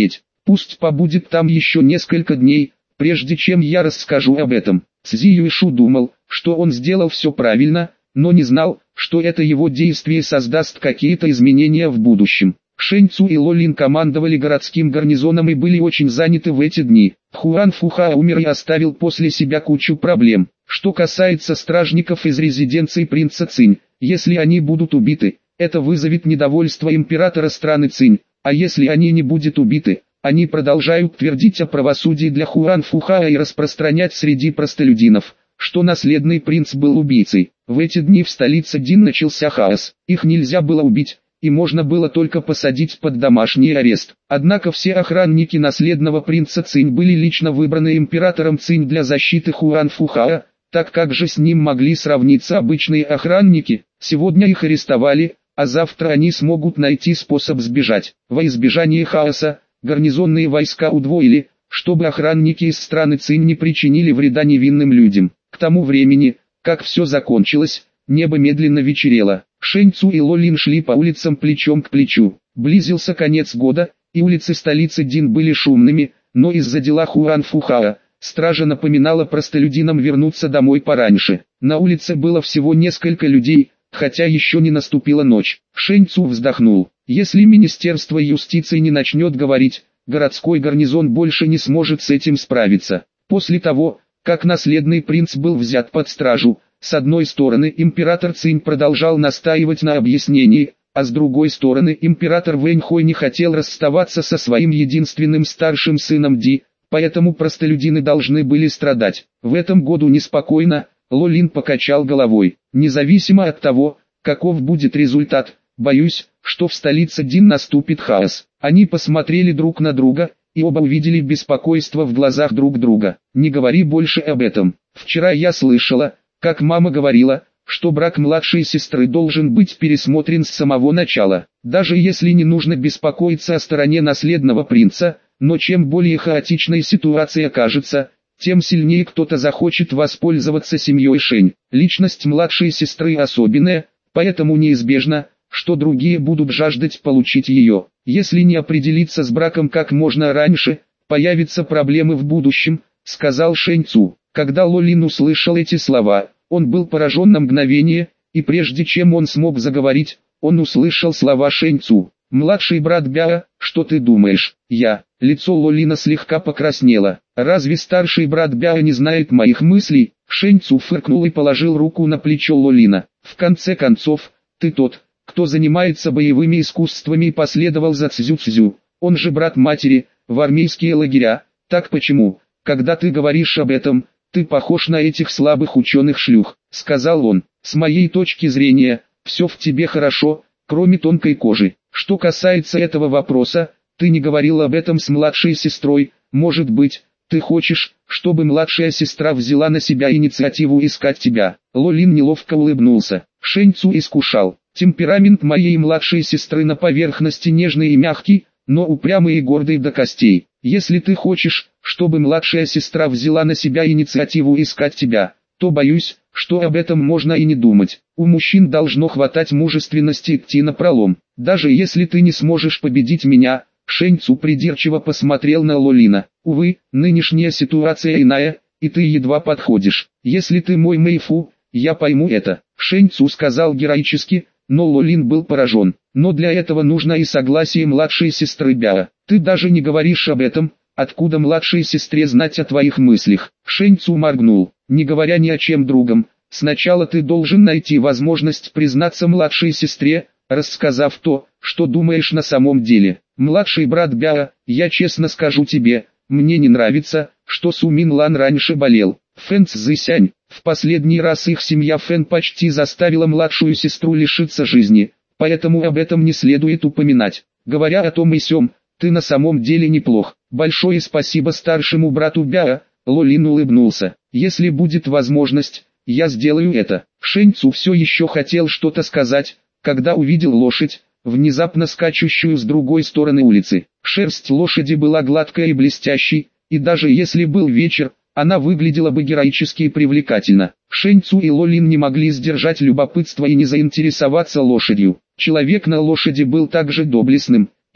Пусть побудет там еще несколько дней, прежде чем я расскажу об этом. Цзи Юйшу думал, что он сделал все правильно, но не знал, что это его действие создаст какие-то изменения в будущем. Шэнь Цу и Ло Лин командовали городским гарнизоном и были очень заняты в эти дни. Хуан Фухао умер и оставил после себя кучу проблем. Что касается стражников из резиденции принца Цинь, если они будут убиты, это вызовет недовольство императора страны Цинь, а если они не будут убиты, они продолжают твердить о правосудии для Хуан Фухао и распространять среди простолюдинов, что наследный принц был убийцей. В эти дни в столице Дин начался хаос, их нельзя было убить, и можно было только посадить под домашний арест. Однако все охранники наследного принца Цинь были лично выбраны императором Цинь для защиты Хуан Фухао, так как же с ним могли сравниться обычные охранники. Сегодня их арестовали, а завтра они смогут найти способ сбежать. Во избежание хаоса, гарнизонные войска удвоили, чтобы охранники из страны Цинь не причинили вреда невинным людям. К тому времени, как все закончилось, небо медленно вечерело. Шэнь Цу и Ло Лин шли по улицам плечом к плечу. Близился конец года, и улицы столицы Дин были шумными, но из-за дела Хуан Фухао, стража напоминала простолюдинам вернуться домой пораньше. На улице было всего несколько людей, хотя еще не наступила ночь. Шэнь Цу вздохнул. Если Министерство юстиции не начнет говорить, городской гарнизон больше не сможет с этим справиться. После того, как наследный принц был взят под стражу, с одной стороны император Цинь продолжал настаивать на объяснении, а с другой стороны император Вэньхой не хотел расставаться со своим единственным старшим сыном Ди, поэтому простолюдины должны были страдать. В этом году неспокойно, Ло Лин покачал головой. Независимо от того, каков будет результат, боюсь, что в столице Дин наступит хаос. Они посмотрели друг на друга, и оба увидели беспокойство в глазах друг друга. Не говори больше об этом. Вчера я слышала, как мама говорила, что брак младшей сестры должен быть пересмотрен с самого начала. Даже если не нужно беспокоиться о стороне наследного принца, но чем более хаотичной ситуация окажется, тем сильнее кто-то захочет воспользоваться семьей Шэнь. Личность младшей сестры особенная, поэтому неизбежно, что другие будут жаждать получить ее. Если не определиться с браком как можно раньше, появятся проблемы в будущем, сказал Шэнь Цу. Когда Ло Лин услышал эти слова, он был поражен на мгновение, и прежде чем он смог заговорить, он услышал слова Шэнь Цу. «Младший брат Бяо, что ты думаешь?» «Я». Лицо Ло Лина слегка покраснело. «Разве старший брат Бяо не знает моих мыслей?» Шэнь Цу фыркнул и положил руку на плечо Ло Лина. «В конце концов, ты тот, кто занимается боевыми искусствами и последовал за Цзю-Цзю. Он же брат матери, в армейские лагеря. Так почему, когда ты говоришь об этом, ты похож на этих слабых ученых-шлюх?» — сказал он. «С моей точки зрения, все в тебе хорошо, кроме тонкой кожи. Что касается этого вопроса, ты не говорил об этом с младшей сестрой, может быть, ты хочешь, чтобы младшая сестра взяла на себя инициативу искать тебя?» Ло Лин неловко улыбнулся. Шэнь Цу искушал. «Темперамент моей младшей сестры на поверхности нежный и мягкий, но упрямый и гордый до костей. Если ты хочешь, чтобы младшая сестра взяла на себя инициативу искать тебя, то боюсь, что об этом можно и не думать. У мужчин должно хватать мужественности идти напролом. Даже если ты не сможешь победить меня». Шэнь Цу придирчиво посмотрел на Ло Лина. «Увы, нынешняя ситуация иная, и ты едва подходишь. Если ты мой Мэйфу, я пойму это», — Шэнь Цу сказал героически, но Ло Лин был поражен. «Но для этого нужно и согласие младшей сестры Бяо. Ты даже не говоришь об этом, откуда младшей сестре знать о твоих мыслях?» Шэнь Цу моргнул. «Не говоря ни о чем другом, сначала ты должен найти возможность признаться младшей сестре, рассказав то, что думаешь на самом деле. Младший брат Бяо, я честно скажу тебе, мне не нравится, что Су Мин Лан раньше болел. Фэн Цзысянь, в последний раз их семья Фэн почти заставила младшую сестру лишиться жизни, поэтому об этом не следует упоминать. Говоря о том и сём, ты на самом деле неплох. Большое спасибо старшему брату Бяо», — Ло Лин улыбнулся. «Если будет возможность, я сделаю это». Шэнь Цу все еще хотел что-то сказать, когда увидел лошадь, внезапно скачущую с другой стороны улицы. Шерсть лошади была гладкой и блестящей, и даже если был вечер, она выглядела бы героически и привлекательно. Шэнь Цу и Ло Лин не могли сдержать любопытство и не заинтересоваться лошадью. Человек на лошади был также доблестным,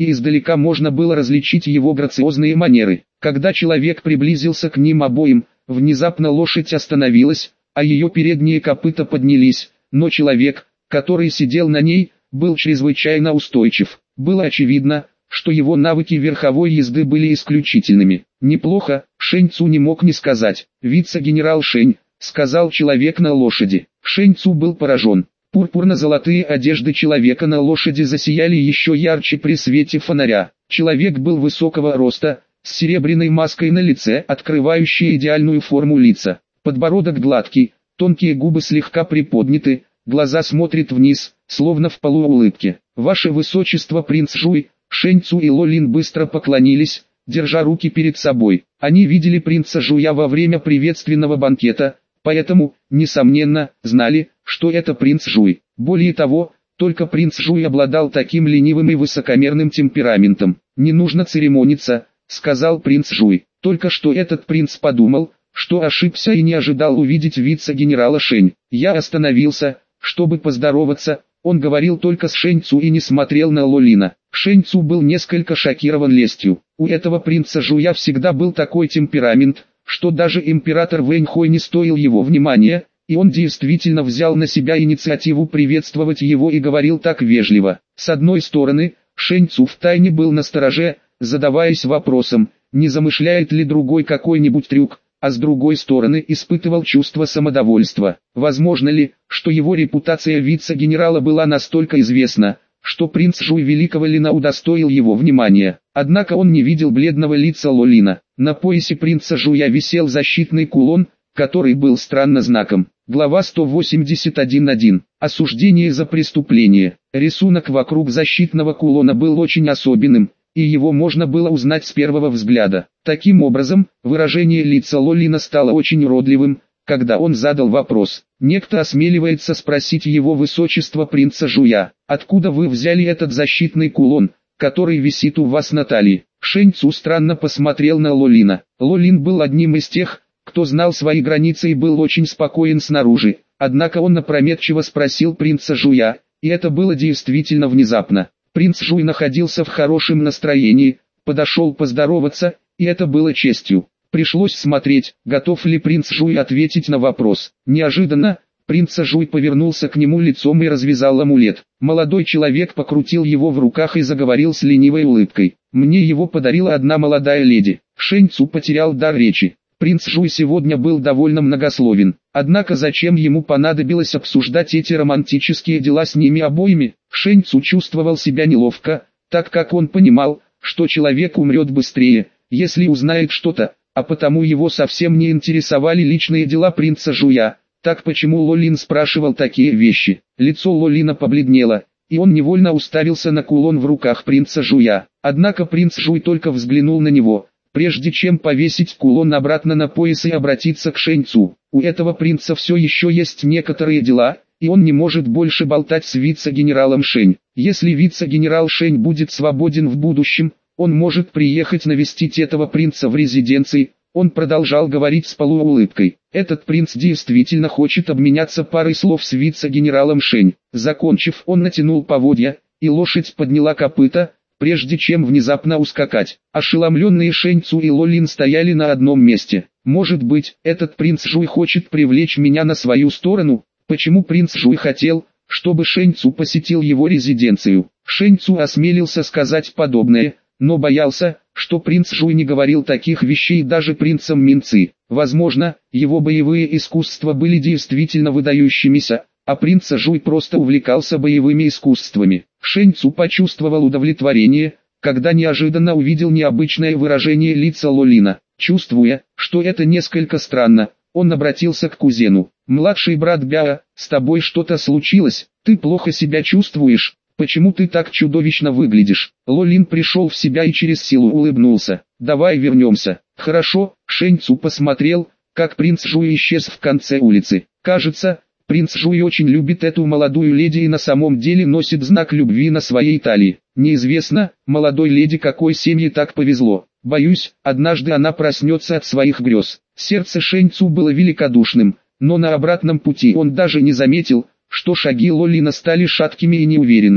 и издалека можно было различить его грациозные манеры. Когда человек приблизился к ним обоим, внезапно лошадь остановилась, а ее передние копыта поднялись, но человек, который сидел на ней, был чрезвычайно устойчив. Было очевидно, что его навыки верховой езды были исключительными. «Неплохо», Шэнь Цу не мог не сказать. «Вице-генерал Шэнь», — сказал человек на лошади. Шэнь Цу был поражен. Пурпурно-золотые одежды человека на лошади засияли еще ярче при свете фонаря. Человек был высокого роста, с серебряной маской на лице, открывающей идеальную форму лица. Подбородок гладкий, тонкие губы слегка приподняты, глаза смотрят вниз, словно в полуулыбке. «Ваше высочество, принц Жуй», Шэнь Цу и Ло Лин быстро поклонились, держа руки перед собой. Они видели принца Жуя во время приветственного банкета, поэтому, несомненно, знали, что это принц Жуй. Более того, только принц Жуй обладал таким ленивым и высокомерным темпераментом. «Не нужно церемониться», — сказал принц Жуй. Только что этот принц подумал, что ошибся и не ожидал увидеть вице-генерала Шэнь. «Я остановился, чтобы поздороваться», он говорил только с Шэнь Цу и не смотрел на Ло Лина. Шэнь Цу был несколько шокирован лестью. У этого принца Жуя всегда был такой темперамент, что даже император Вэнь Хой не стоил его внимания, и он действительно взял на себя инициативу приветствовать его и говорил так вежливо. С одной стороны, Шэнь Цу втайне был настороже, задаваясь вопросом, не замышляет ли другой какой-нибудь трюк, а с другой стороны испытывал чувство самодовольства. Возможно ли, что его репутация вице-генерала была настолько известна, что принц Жуй Великого Лина удостоил его внимания. Однако он не видел бледного лица Ло Лина. На поясе принца Жуя висел защитный кулон, который был странно знаком. Глава сто восемьдесят один точка один. Осуждение за преступление. Рисунок вокруг защитного кулона был очень особенным, и его можно было узнать с первого взгляда. Таким образом, выражение лица Ло Лина стало очень уродливым, когда он задал вопрос. Некто осмеливается спросить его высочество принца Жуя, «Откуда вы взяли этот защитный кулон, который висит у вас на талии?» Шэнь Цу странно посмотрел на Ло Лина. Ло Лин был одним из тех, кто знал свои границы и был очень спокоен снаружи, однако он опрометчиво спросил принца Жуя, и это было действительно внезапно. Принц Жуй находился в хорошем настроении, подошел поздороваться, и это было честью. Пришлось смотреть, готов ли принц Жуй ответить на вопрос. Неожиданно, принц Жуй повернулся к нему лицом и развязал амулет. Молодой человек покрутил его в руках и заговорил с ленивой улыбкой. «Мне его подарила одна молодая леди». Шэнь Цу потерял дар речи. Принц Жуй сегодня был довольно многословен. Однако зачем ему понадобилось обсуждать эти романтические дела с ними обоими? Шэнь Цу чувствовал себя неловко, так как он понимал, что человек умрет быстрее, если узнает что-то, а потому его совсем не интересовали личные дела принца Жуя. Так почему Ло Лин спрашивал такие вещи? Лицо Ло Лина побледнело, и он невольно уставился на кулон в руках принца Жуя. Однако принц Жуй только взглянул на него, прежде чем повесить кулон обратно на пояс и обратиться к Шэнь Цу. У этого принца все еще есть некоторые дела, и он не может больше болтать с вице-генералом Шэнь. Если вице-генерал Шэнь будет свободен в будущем, он может приехать навестить этого принца в резиденции. Он продолжал говорить с полуулыбкой. Этот принц действительно хочет обменяться парой слов с вице-генералом Шэнь. Закончив, он натянул поводья, и лошадь подняла копыта, прежде чем внезапно ускакать. Ошеломленные Шэнь Цу и Ло Лин стояли на одном месте. «Может быть, этот принц Жуй хочет привлечь меня на свою сторону?» Почему принц Жуй хотел, чтобы Шэнь Цу посетил его резиденцию? Шэнь Цу осмелился сказать подобное, но боялся, что принц Жуй не говорил таких вещей даже принцам Минцы. Возможно, его боевые искусства были действительно выдающимися, а принц Жуй просто увлекался боевыми искусствами. Шэнь Цу почувствовал удовлетворение, когда неожиданно увидел необычное выражение лица Ло Лина. Чувствуя, что это несколько странно, он обратился к кузену. «Младший брат Бяо, с тобой что-то случилось? Ты плохо себя чувствуешь? Почему ты так чудовищно выглядишь?» Ло Лин пришел в себя и через силу улыбнулся. «Давай вернемся». «Хорошо». Шэнь Цу посмотрел, как принц Жуй исчез в конце улицы. Кажется, принц Жуй очень любит эту молодую леди и на самом деле носит знак любви на своей талии. Неизвестно, молодой леди какой семье так повезло. Боюсь, однажды она проснется от своих грез. Сердце Шэнь Цу было великодушным, но на обратном пути он даже не заметил, что шаги Ло Лина стали шаткими и неуверенными.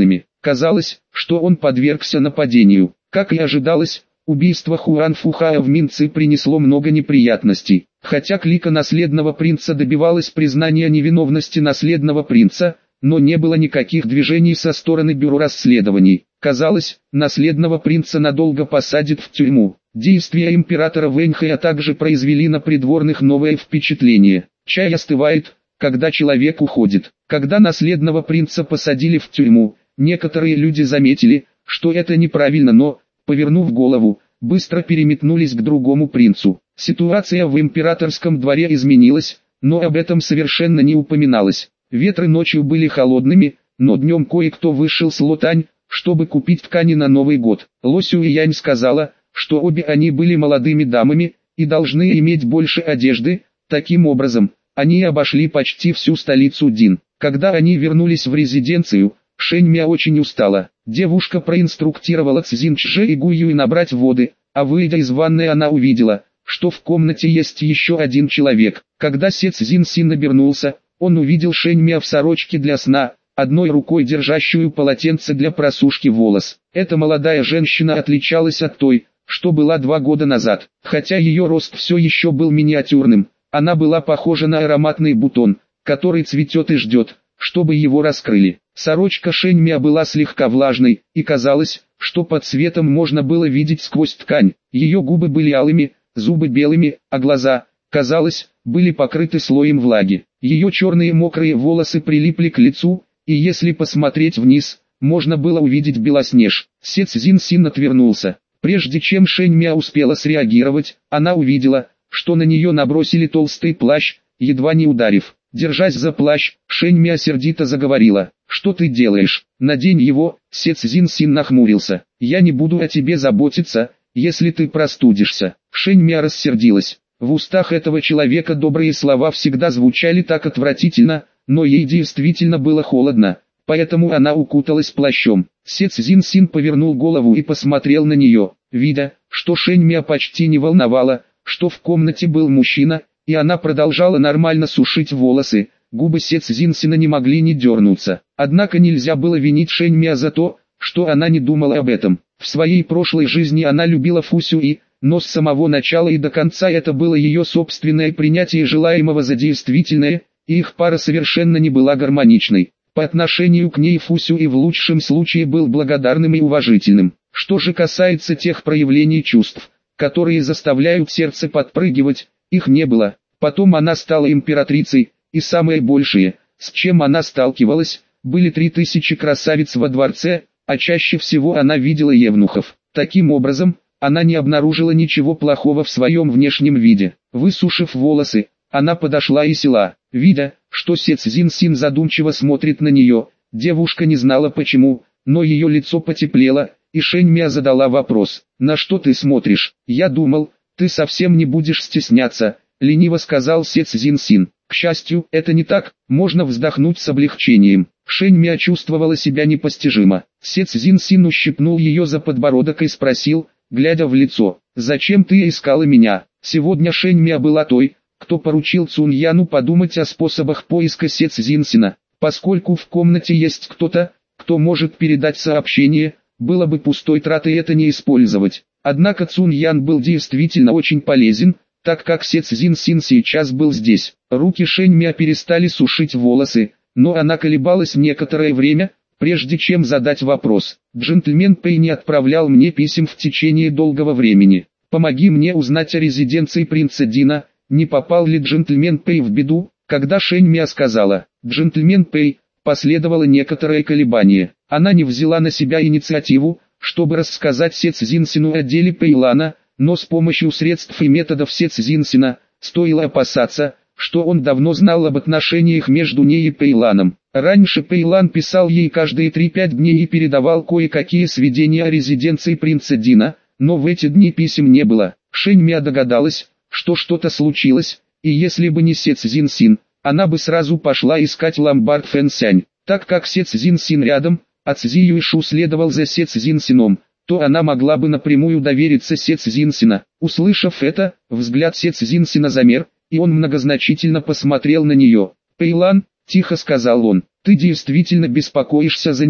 Казалось, что он подвергся нападению. Как и ожидалось, убийство Хуан Фухая в Минце принесло много неприятностей. Хотя клика наследного принца добивалась признания невиновности наследного принца, но не было никаких движений со стороны бюро расследований. Казалось, наследного принца надолго посадят в тюрьму. Действия императора Вэньхэя также произвели на придворных новое впечатление. Чай остывает, когда человек уходит. Когда наследного принца посадили в тюрьму, некоторые люди заметили, что это неправильно, но, повернув голову, быстро переметнулись к другому принцу. Ситуация в императорском дворе изменилась, но об этом совершенно не упоминалось. Ветры ночью были холодными, но днем кое-кто вышел с Лотань, чтобы купить ткани на Новый год. Ло Сюэянь сказала, что обе они были молодыми дамами, и должны иметь больше одежды. Таким образом, они обошли почти всю столицу Дин. Когда они вернулись в резиденцию, Шэньмя очень устала. Девушка проинструктировала Цзиньчже и Гуюй набрать воды, а выйдя из ванной она увидела, что в комнате есть еще один человек. Когда Се Цзиньсин обернулся, он увидел Шэньмя в сорочке для сна, одной рукой держащую полотенце для просушки волос. Эта молодая женщина отличалась от той, что была два года назад. Хотя ее рост все еще был миниатюрным, она была похожа на ароматный бутон, который цветет и ждет, чтобы его раскрыли. Сорочка Шэньмя была слегка влажной, и казалось, что под цветом можно было видеть сквозь ткань. Ее губы были алыми, зубы белыми, а глаза, казалось, были покрыты слоем влаги. Ее черные мокрые волосы прилипли к лицу, и если посмотреть вниз, можно было увидеть Белоснеж. Се Цзиньсин отвернулся. Прежде чем Шэньмя успела среагировать, она увидела, что на нее набросили толстый плащ, едва не ударив. Держась за плащ, Шэньмя сердито заговорила. «Что ты делаешь? Надень его!» Се Цзиньсин нахмурился. «Я не буду о тебе заботиться, если ты простудишься». Шэньмя рассердилась. В устах этого человека добрые слова всегда звучали так отвратительно, но ей действительно было холодно, поэтому она укуталась плащом. Се Цзиньсин повернул голову и посмотрел на нее, видя, что Шэньмя почти не волновало, что в комнате был мужчина, и она продолжала нормально сушить волосы. Губы Се Цзиньсина не могли не дернуться. Однако нельзя было винить Шэньмя за то, что она не думала об этом. В своей прошлой жизни она любила Фу Сюи, но с самого начала и до конца это было ее собственное принятие желаемого за действительное, и их пара совершенно не была гармоничной. По отношению к ней Фу Сюи в лучшем случае был благодарным и уважительным. Что же касается тех проявлений чувств, которые заставляют сердце подпрыгивать, их не было. Потом она стала императрицей, и самое большее, с чем она сталкивалась, были три тысячи красавиц во дворце, а чаще всего она видела евнухов. Таким образом, она не обнаружила ничего плохого в своем внешнем виде. Высушив волосы, она подошла и села. Видя, что Се Цзиньсин задумчиво смотрит на нее, девушка не знала почему, но ее лицо потеплело, и Шэньмя задала вопрос. «На что ты смотришь? Я думал, ты совсем не будешь стесняться», — лениво сказал Се Цзиньсин. К счастью, это не так, можно вздохнуть с облегчением. Шэньмя чувствовала себя непостижимо. Се Цзиньсин ущипнул ее за подбородок и спросил, глядя в лицо, «Зачем ты искала меня?» Сегодня Шэньмя была той, кто поручил Цуньяну подумать о способах поиска Се Цзиньсина. Поскольку в комнате есть кто-то, кто может передать сообщение, было бы пустой тратой это не использовать. Однако Цуньян был действительно очень полезен, так как Се Цзиньсин сейчас был здесь. Руки Шэньмя перестали сушить волосы, но она колебалась некоторое время, прежде чем задать вопрос. «Джентльмен Пэй не отправлял мне писем в течение долгого времени. Помоги мне узнать о резиденции принца Дина, не попал ли джентльмен Пэй в беду?» Когда Шэньмя сказала «Джентльмен Пэй», последовало некоторое колебание. Она не взяла на себя инициативу, чтобы рассказать Се Цзиньсину о деле Пэйлана, но с помощью средств и методов Се Цзиньсина, стоило опасаться, что он давно знал об отношениях между ней и Пэйланом. Раньше Пэйлан писал ей каждые три-пять дней и передавал кое-какие сведения о резиденции принца Дина, но в эти дни писем не было. Шэньмя догадалась, что что-то случилось, и если бы не Се Цзиньсин, она бы сразу пошла искать ломбард Фэнсянь. Так как Се Цзиньсин рядом, а Цзи Юйшу следовал за Се Цзиньсином, то она могла бы напрямую довериться Се Цзиньсина. Услышав это, взгляд Се Цзиньсина замер, и он многозначительно посмотрел на нее. «Пэйлан», — тихо сказал он, — «ты действительно беспокоишься за него?»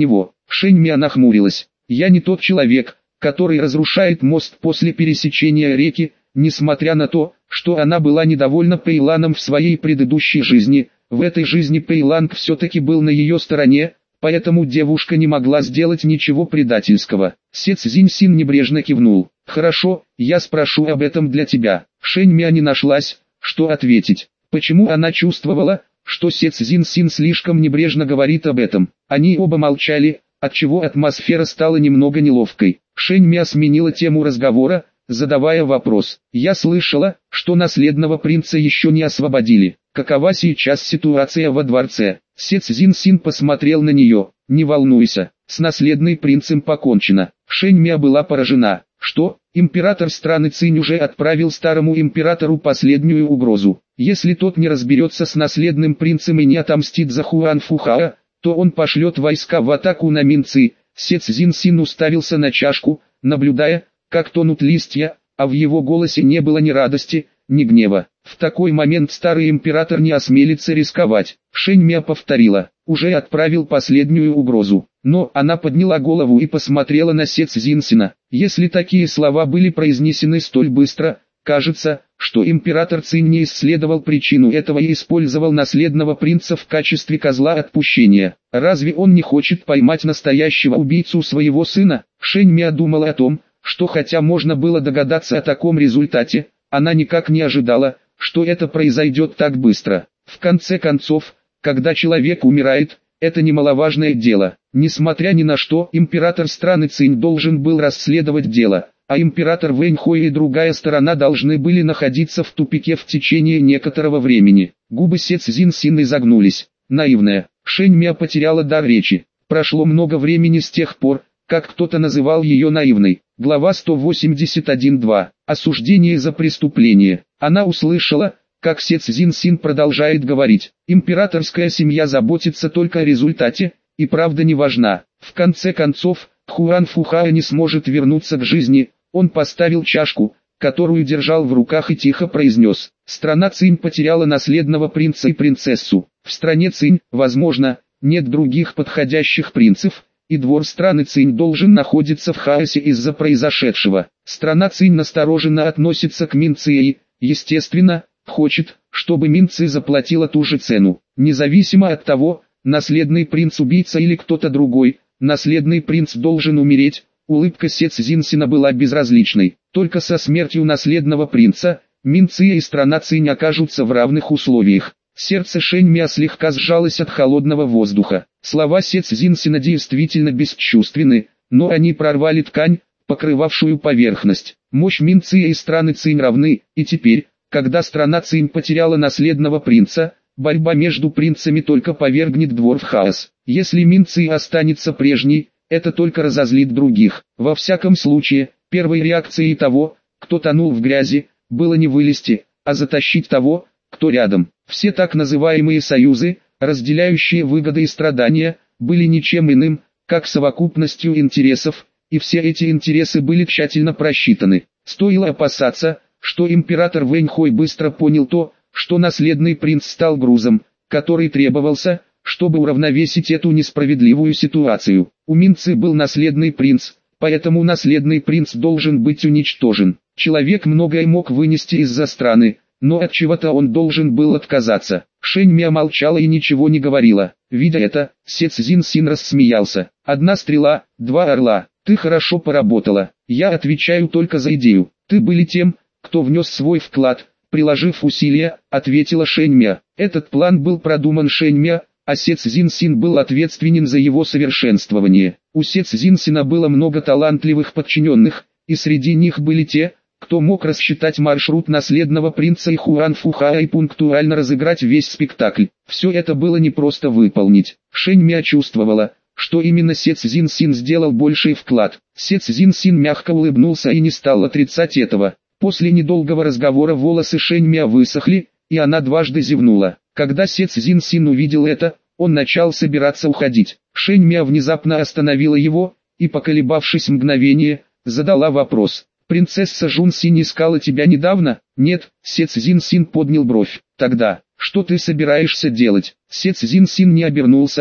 Шэнь Мя нахмурилась. «Я не тот человек, который разрушает мост после пересечения реки», несмотря на то, что она была недовольна Пэйланом в своей предыдущей жизни. В этой жизни Пэйланг все-таки был на ее стороне, поэтому девушка не могла сделать ничего предательского. Се Цзиньсин небрежно кивнул. «Хорошо, я спрошу об этом для тебя». Шэнь Мя не нашлась, что ответить. Почему она чувствовала, что Се Цзиньсин слишком небрежно говорит об этом? Они оба молчали, отчего атмосфера стала немного неловкой. Шэнь Мя сменила тему разговора, задавая вопрос. «Я слышала, что наследного принца еще не освободили. Какова сейчас ситуация во дворце?» Се Цзиньсин посмотрел на нее. «Не волнуйся, с наследным принцем покончено». Шэнь Мя была поражена. Что, император страны Цинь уже отправил старому императору последнюю угрозу? Если тот не разберется с наследным принцем и не отомстит за Хуан Фухаа, то он пошлет войска в атаку на Минци. Се Цзиньсин уставился на чашку, наблюдая, как тонут листья, а в его голосе не было ни радости, ни гнева. В такой момент старый император не осмелится рисковать. Шэнь Мя повторила, уже отправил последнюю угрозу. Но она подняла голову и посмотрела на Се Цзиньсина. Если такие слова были произнесены столь быстро, кажется, что император Цинь не исследовал причину этого и использовал наследного принца в качестве козла отпущения. Разве он не хочет поймать настоящего убийцу своего сына? Шэнь Мя думала о том, что хотя можно было догадаться о таком результате, она никак не ожидала, что это произойдет так быстро. В конце концов, когда человек умирает, это немаловажное дело. Несмотря ни на что, император страны Цинь должен был расследовать дело, а император Вэньхой и другая сторона должны были находиться в тупике в течение некоторого времени. Губы Се Цзиньсин изогнулись. Наивная. Шэнь Мя потеряла дар речи. Прошло много времени с тех пор, как кто-то называл ее наивной. Глава сто восемьдесят один два. Осуждение за преступление. Она услышала, как Се Цзиньсин продолжает говорить. Императорская семья заботится только о результате, и правда не важна. В конце концов, Хуан Фухаа не сможет вернуться к жизни. Он поставил чашку, которую держал в руках, и тихо произнес. Страна Цинь потеряла наследного принца и принцессу. В стране Цинь, возможно, нет других подходящих принцев, и двор страны Цинь должен находиться в хаосе из-за произошедшего. Страна Цинь настороженно относится к Минци и, естественно, хочет, чтобы Минци заплатила ту же цену. Независимо от того, наследный принц убийца или кто-то другой, наследный принц должен умереть. Улыбка Се Цзиньсина была безразличной. Только со смертью наследного принца, Минци и страна Цинь окажутся в равных условиях. Сердце Шэнь Мя слегка сжалось от холодного воздуха. Слова Се Цзиньсина действительно бесчувственны, но они прорвали ткань, покрывавшую поверхность. Мощь Минци и страны Цинь равны, и теперь, когда страна Цинь потеряла наследного принца, борьба между принцами только повергнет двор в хаос. Если Минци останется прежней, это только разозлит других. Во всяком случае, первой реакцией того, кто тонул в грязи, было не вылезти, а затащить того, кто рядом. Все так называемые союзы, разделяющие выгоды и страдания, были ничем иным, как совокупностью интересов, и все эти интересы были тщательно просчитаны. Стоило опасаться, что император Вэньхой быстро понял то, что наследный принц стал грузом, который требовался, чтобы уравновесить эту несправедливую ситуацию. У Минци был наследный принц, поэтому наследный принц должен быть уничтожен. Человек многое мог вынести из-за страны, но от чего-то он должен был отказаться. Шэнь Мя молчала и ничего не говорила. Видя это, Се Цзиньсин рассмеялся. «Одна стрела, два орла. Ты хорошо поработала. Я отвечаю только за идею. Ты были тем, кто внес свой вклад, приложив усилия», — ответила Шэнь Мя. Этот план был продуман Шэнь Мя, а Се Цзиньсин был ответственен за его совершенствование. У Се Цзиньсина было много талантливых подчиненных, и среди них были те, кто мог рассчитать маршрут наследного принца и Хуан Фухаа и пунктуально разыграть весь спектакль. Все это было непросто выполнить. Шэнь Мя чувствовала, что именно Се Цзиньсин сделал больший вклад. Се Цзиньсин мягко улыбнулся и не стал отрицать этого. После недолгого разговора волосы Шэнь Мя высохли, и она дважды зевнула. Когда Се Цзиньсин увидел это, он начал собираться уходить. Шэнь Мя внезапно остановила его, и, поколебавшись мгновение, задала вопрос. «Принцесса Жун Синь искала тебя недавно?» «Нет», — Се Цзиньсин поднял бровь. «Тогда, что ты собираешься делать?» Се Цзиньсин не обернулся,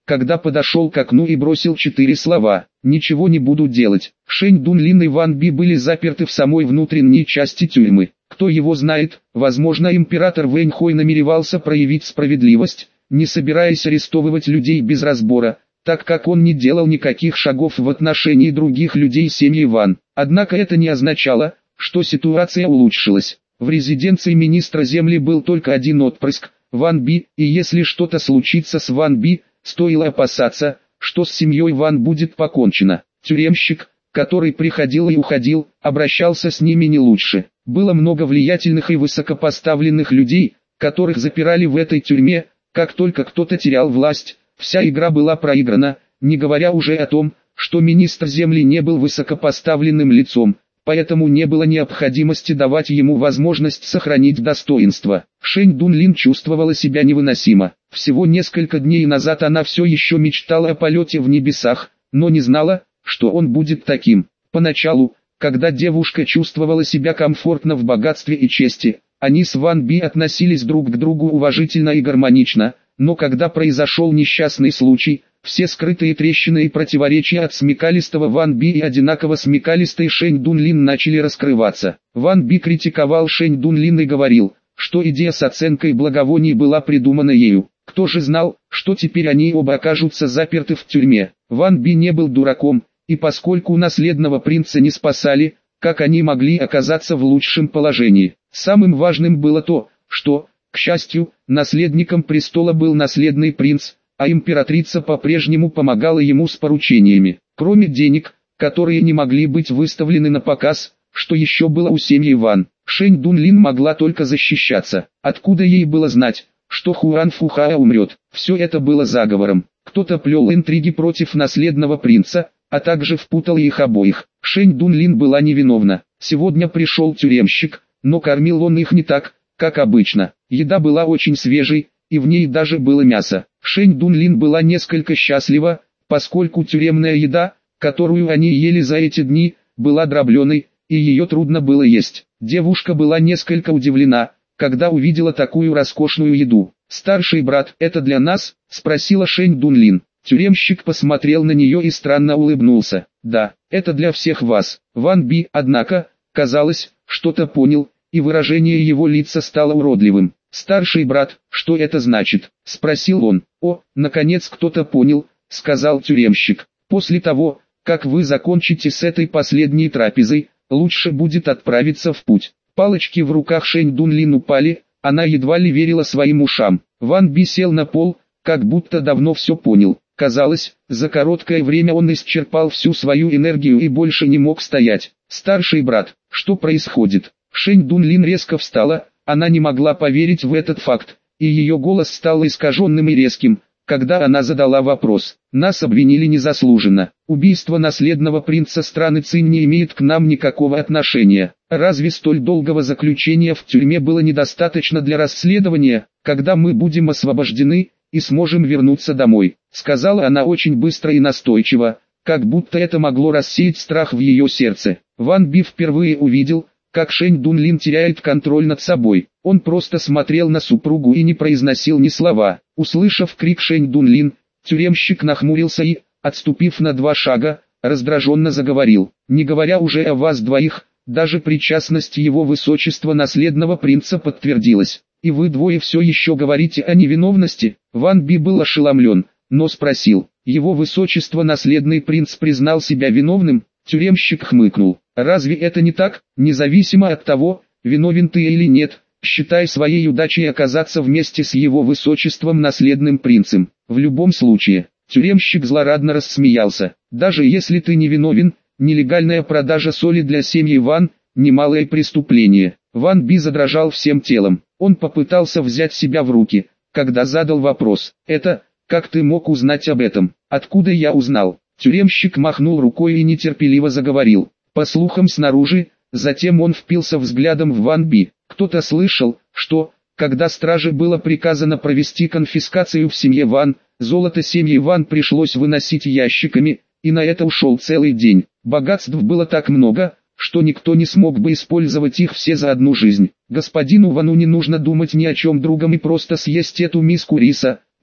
когда подошел к окну и бросил четыре слова: «Ничего не буду делать». Шэнь Дунлин и Ван Би были заперты в самой внутренней части тюрьмы. Кто его знает, возможно, император Вэнь Хой намеревался проявить справедливость, не собираясь арестовывать людей без разбора, так как он не делал никаких шагов в отношении других людей семьи Ван. Однако это не означало, что ситуация улучшилась. В резиденции министра земли был только один отпрыск – Ван Би, и если что-то случится с Ван Би, стоило опасаться, что с семьей Ван будет покончено. Тюремщик, который приходил и уходил, обращался с ними не лучше. Было много влиятельных и высокопоставленных людей, которых запирали в этой тюрьме. Как только кто-то терял власть, вся игра была проиграна, не говоря уже о том, что министр земли не был высокопоставленным лицом, поэтому не было необходимости давать ему возможность сохранить достоинство. Шэнь Дунлин чувствовала себя невыносимо. Всего несколько дней назад она все еще мечтала о полете в небесах, но не знала, что он будет таким. Поначалу, когда девушка чувствовала себя комфортно в богатстве и чести, они с Ван Би относились друг к другу уважительно и гармонично, но когда произошел несчастный случай, все скрытые трещины и противоречия от смекалистого Ван Би и одинаково смекалистой Шэнь Дунлин начали раскрываться. Ван Би критиковал Шэнь Дунлин и говорил, что идея с оценкой благовоний была придумана ею. Кто же знал, что теперь они оба окажутся заперты в тюрьме? Ван Би не был дураком, и поскольку наследного принца не спасали, как они могли оказаться в лучшем положении? Самым важным было то, что, к счастью, наследником престола был наследный принц, а императрица по-прежнему помогала ему с поручениями. Кроме денег, которые не могли быть выставлены на показ, что еще было у семьи Ван, Шэнь Дунлин могла только защищаться. Откуда ей было знать, что Хуан Фухао умрет? Все это было заговором. Кто-то плел интриги против наследного принца, а также впутал их обоих. Шэнь Дунлин была невиновна. Сегодня пришел тюремщик, но кормил он их не так, как обычно. Еда была очень свежей, и в ней даже было мясо. Шэнь Дунлин была несколько счастлива, поскольку тюремная еда, которую они ели за эти дни, была дробленой, и ее трудно было есть. Девушка была несколько удивлена, когда увидела такую роскошную еду. «Старший брат, это для нас?» – спросила Шэнь Дунлин. Тюремщик посмотрел на нее и странно улыбнулся. «Да, это для всех вас». Ван Би, однако, казалось, что-то понял, и выражение его лица стало уродливым. «Старший брат, что это значит?» – спросил он. «О, наконец кто-то понял», – сказал тюремщик. «После того, как вы закончите с этой последней трапезой, лучше будет отправиться в путь». Палочки в руках Шэнь Дунлин упали, она едва ли верила своим ушам. Ван Би сел на пол, как будто давно все понял. Казалось, за короткое время он исчерпал всю свою энергию и больше не мог стоять. «Старший брат, что происходит?» Шэнь Дунлин резко встала, она не могла поверить в этот факт, и ее голос стал искаженным и резким, когда она задала вопрос. «Нас обвинили незаслуженно. Убийство наследного принца страны Цинь не имеет к нам никакого отношения. Разве столь долгого заключения в тюрьме было недостаточно для расследования, когда мы будем освобождены и сможем вернуться домой?» Сказала она очень быстро и настойчиво, как будто это могло рассеять страх в ее сердце. Ван Би впервые увидел, как Шэнь Дунлин теряет контроль над собой. Он просто смотрел на супругу и не произносил ни слова. Услышав крик Шэнь Дунлин, тюремщик нахмурился и, отступив на два шага, раздраженно заговорил. «Не говоря уже о вас двоих, даже причастность его высочества наследного принца подтвердилась. И вы двое все еще говорите о невиновности?» Ван Би был ошеломлен, но спросил. «Его высочество наследный принц признал себя виновным?» Тюремщик хмыкнул. «Разве это не так? Независимо от того, виновен ты или нет, считай своей удачей оказаться вместе с его высочеством наследным принцем. В любом случае». Тюремщик злорадно рассмеялся. «Даже если ты не виновен, нелегальная продажа соли для семьи Ван – немалое преступление». Ван Би задрожал всем телом. Он попытался взять себя в руки, когда задал вопрос. «Это, как ты мог узнать об этом? Откуда я узнал?» Тюремщик махнул рукой и нетерпеливо заговорил. По слухам снаружи, затем он впился взглядом в Ван Би. Кто-то слышал, что, когда страже было приказано провести конфискацию в семье Ван, золото семьи Ван пришлось выносить ящиками, и на это ушел целый день. Богатств было так много, что никто не смог бы использовать их все за одну жизнь. Господину Вану не нужно думать ни о чем другом и просто съесть эту миску риса,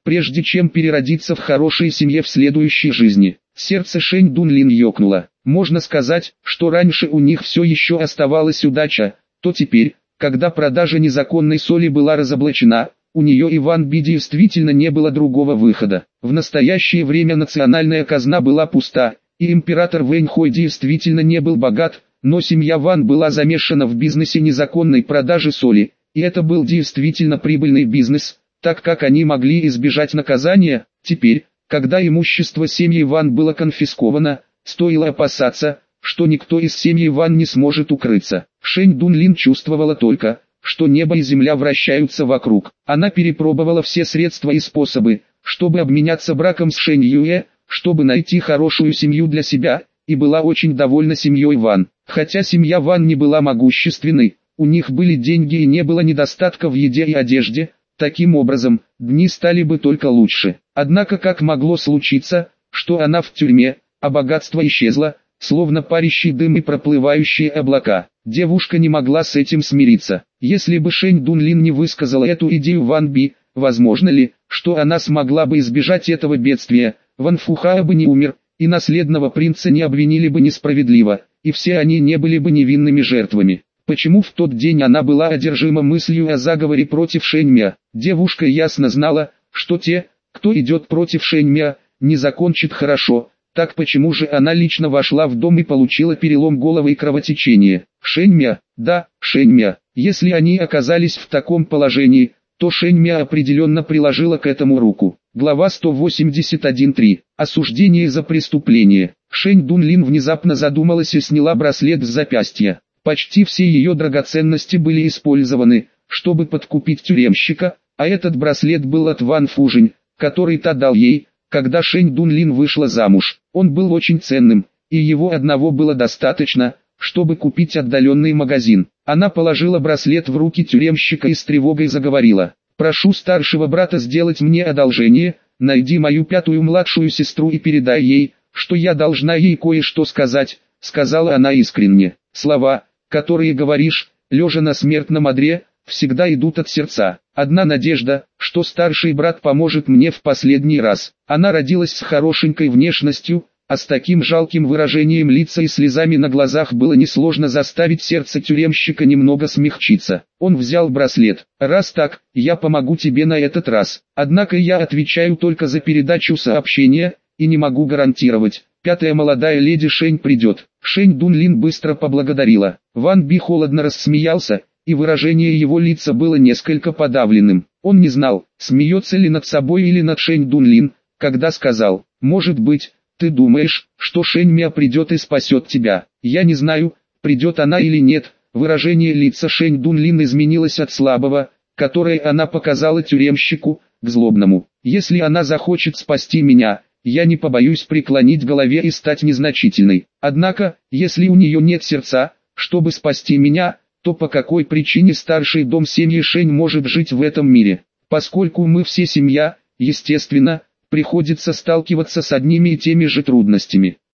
прежде чем переродиться в хорошей семье в следующей жизни. Сердце Шэнь Дунлин ёкнуло. Можно сказать, что раньше у них все еще оставалась удача, то теперь, когда продажа незаконной соли была разоблачена, у нее и Ван Би действительно не было другого выхода. В настоящее время национальная казна была пуста, и император Вэнь Хой действительно не был богат, но семья Ван была замешана в бизнесе незаконной продажи соли, и это был действительно прибыльный бизнес, так как они могли избежать наказания. Теперь, когда имущество семьи Ван было конфисковано, стоило опасаться, что никто из семьи Ван не сможет укрыться. Шэнь Дунлин чувствовала только, что небо и земля вращаются вокруг. Она перепробовала все средства и способы, чтобы обменяться браком с Шэнь Юэ, чтобы найти хорошую семью для себя, и была очень довольна семьей Ван. Хотя семья Ван не была могущественной, у них были деньги и не было недостатка в еде и одежде, таким образом, дни стали бы только лучше. Однако как могло случиться, что она в тюрьме, а богатство исчезло, словно парящий дым и проплывающие облака. Девушка не могла с этим смириться. Если бы Шэнь Дунлин не высказала эту идею Ван Би, возможно ли, что она смогла бы избежать этого бедствия, Ван Фухао бы не умер, и наследного принца не обвинили бы несправедливо, и все они не были бы невинными жертвами. Почему в тот день она была одержима мыслью о заговоре против Шэнь Мя? Девушка ясно знала, что те, кто идет против Шэнь Мя, не закончат хорошо. Так почему же она лично вошла в дом и получила перелом головы и кровотечение? Шэнь Мя, да, Шэнь Мя. Если они оказались в таком положении, то Шэнь Мя определенно приложила к этому руку. Глава сто восемьдесят один точка три. Осуждение за преступление. Шэнь Дунлин внезапно задумалась и сняла браслет с запястья. Почти все ее драгоценности были использованы, чтобы подкупить тюремщика, а этот браслет был от Ван Фужень, который та дал ей, когда Шэнь Дунлин вышла замуж. Он был очень ценным, и его одного было достаточно, чтобы купить отдаленный магазин. Она положила браслет в руки тюремщика и с тревогой заговорила. «Прошу старшего брата сделать мне одолжение, найди мою пятую младшую сестру и передай ей, что я должна ей кое-что сказать», — сказала она искренне. Слова, которые говоришь, лежа на смертном одре, всегда идут от сердца. Одна надежда, что старший брат поможет мне в последний раз. Она родилась с хорошенькой внешностью, а с таким жалким выражением лица и слезами на глазах было несложно заставить сердце тюремщика немного смягчиться. Он взял браслет. «Раз так, я помогу тебе на этот раз. Однако я отвечаю только за передачу сообщения, и не могу гарантировать, пятая молодая леди Шэнь придет». Шэнь Дунлин быстро поблагодарила. Ван Би холодно рассмеялся, и выражение его лица было несколько подавленным. Он не знал, смеется ли над собой или над Шэнь Дунлин, когда сказал: «Может быть, ты думаешь, что Шэнь Мя придет и спасет тебя. Я не знаю, придет она или нет». Выражение лица Шэнь Дунлин изменилось от слабого, которое она показала тюремщику, к злобному. «Если она захочет спасти меня, я не побоюсь преклонить голове и стать незначительной. Однако, если у нее нет сердца, чтобы спасти меня, то по какой причине старший дом семьи Шэнь может жить в этом мире? Поскольку мы все семья, естественно, приходится сталкиваться с одними и теми же трудностями.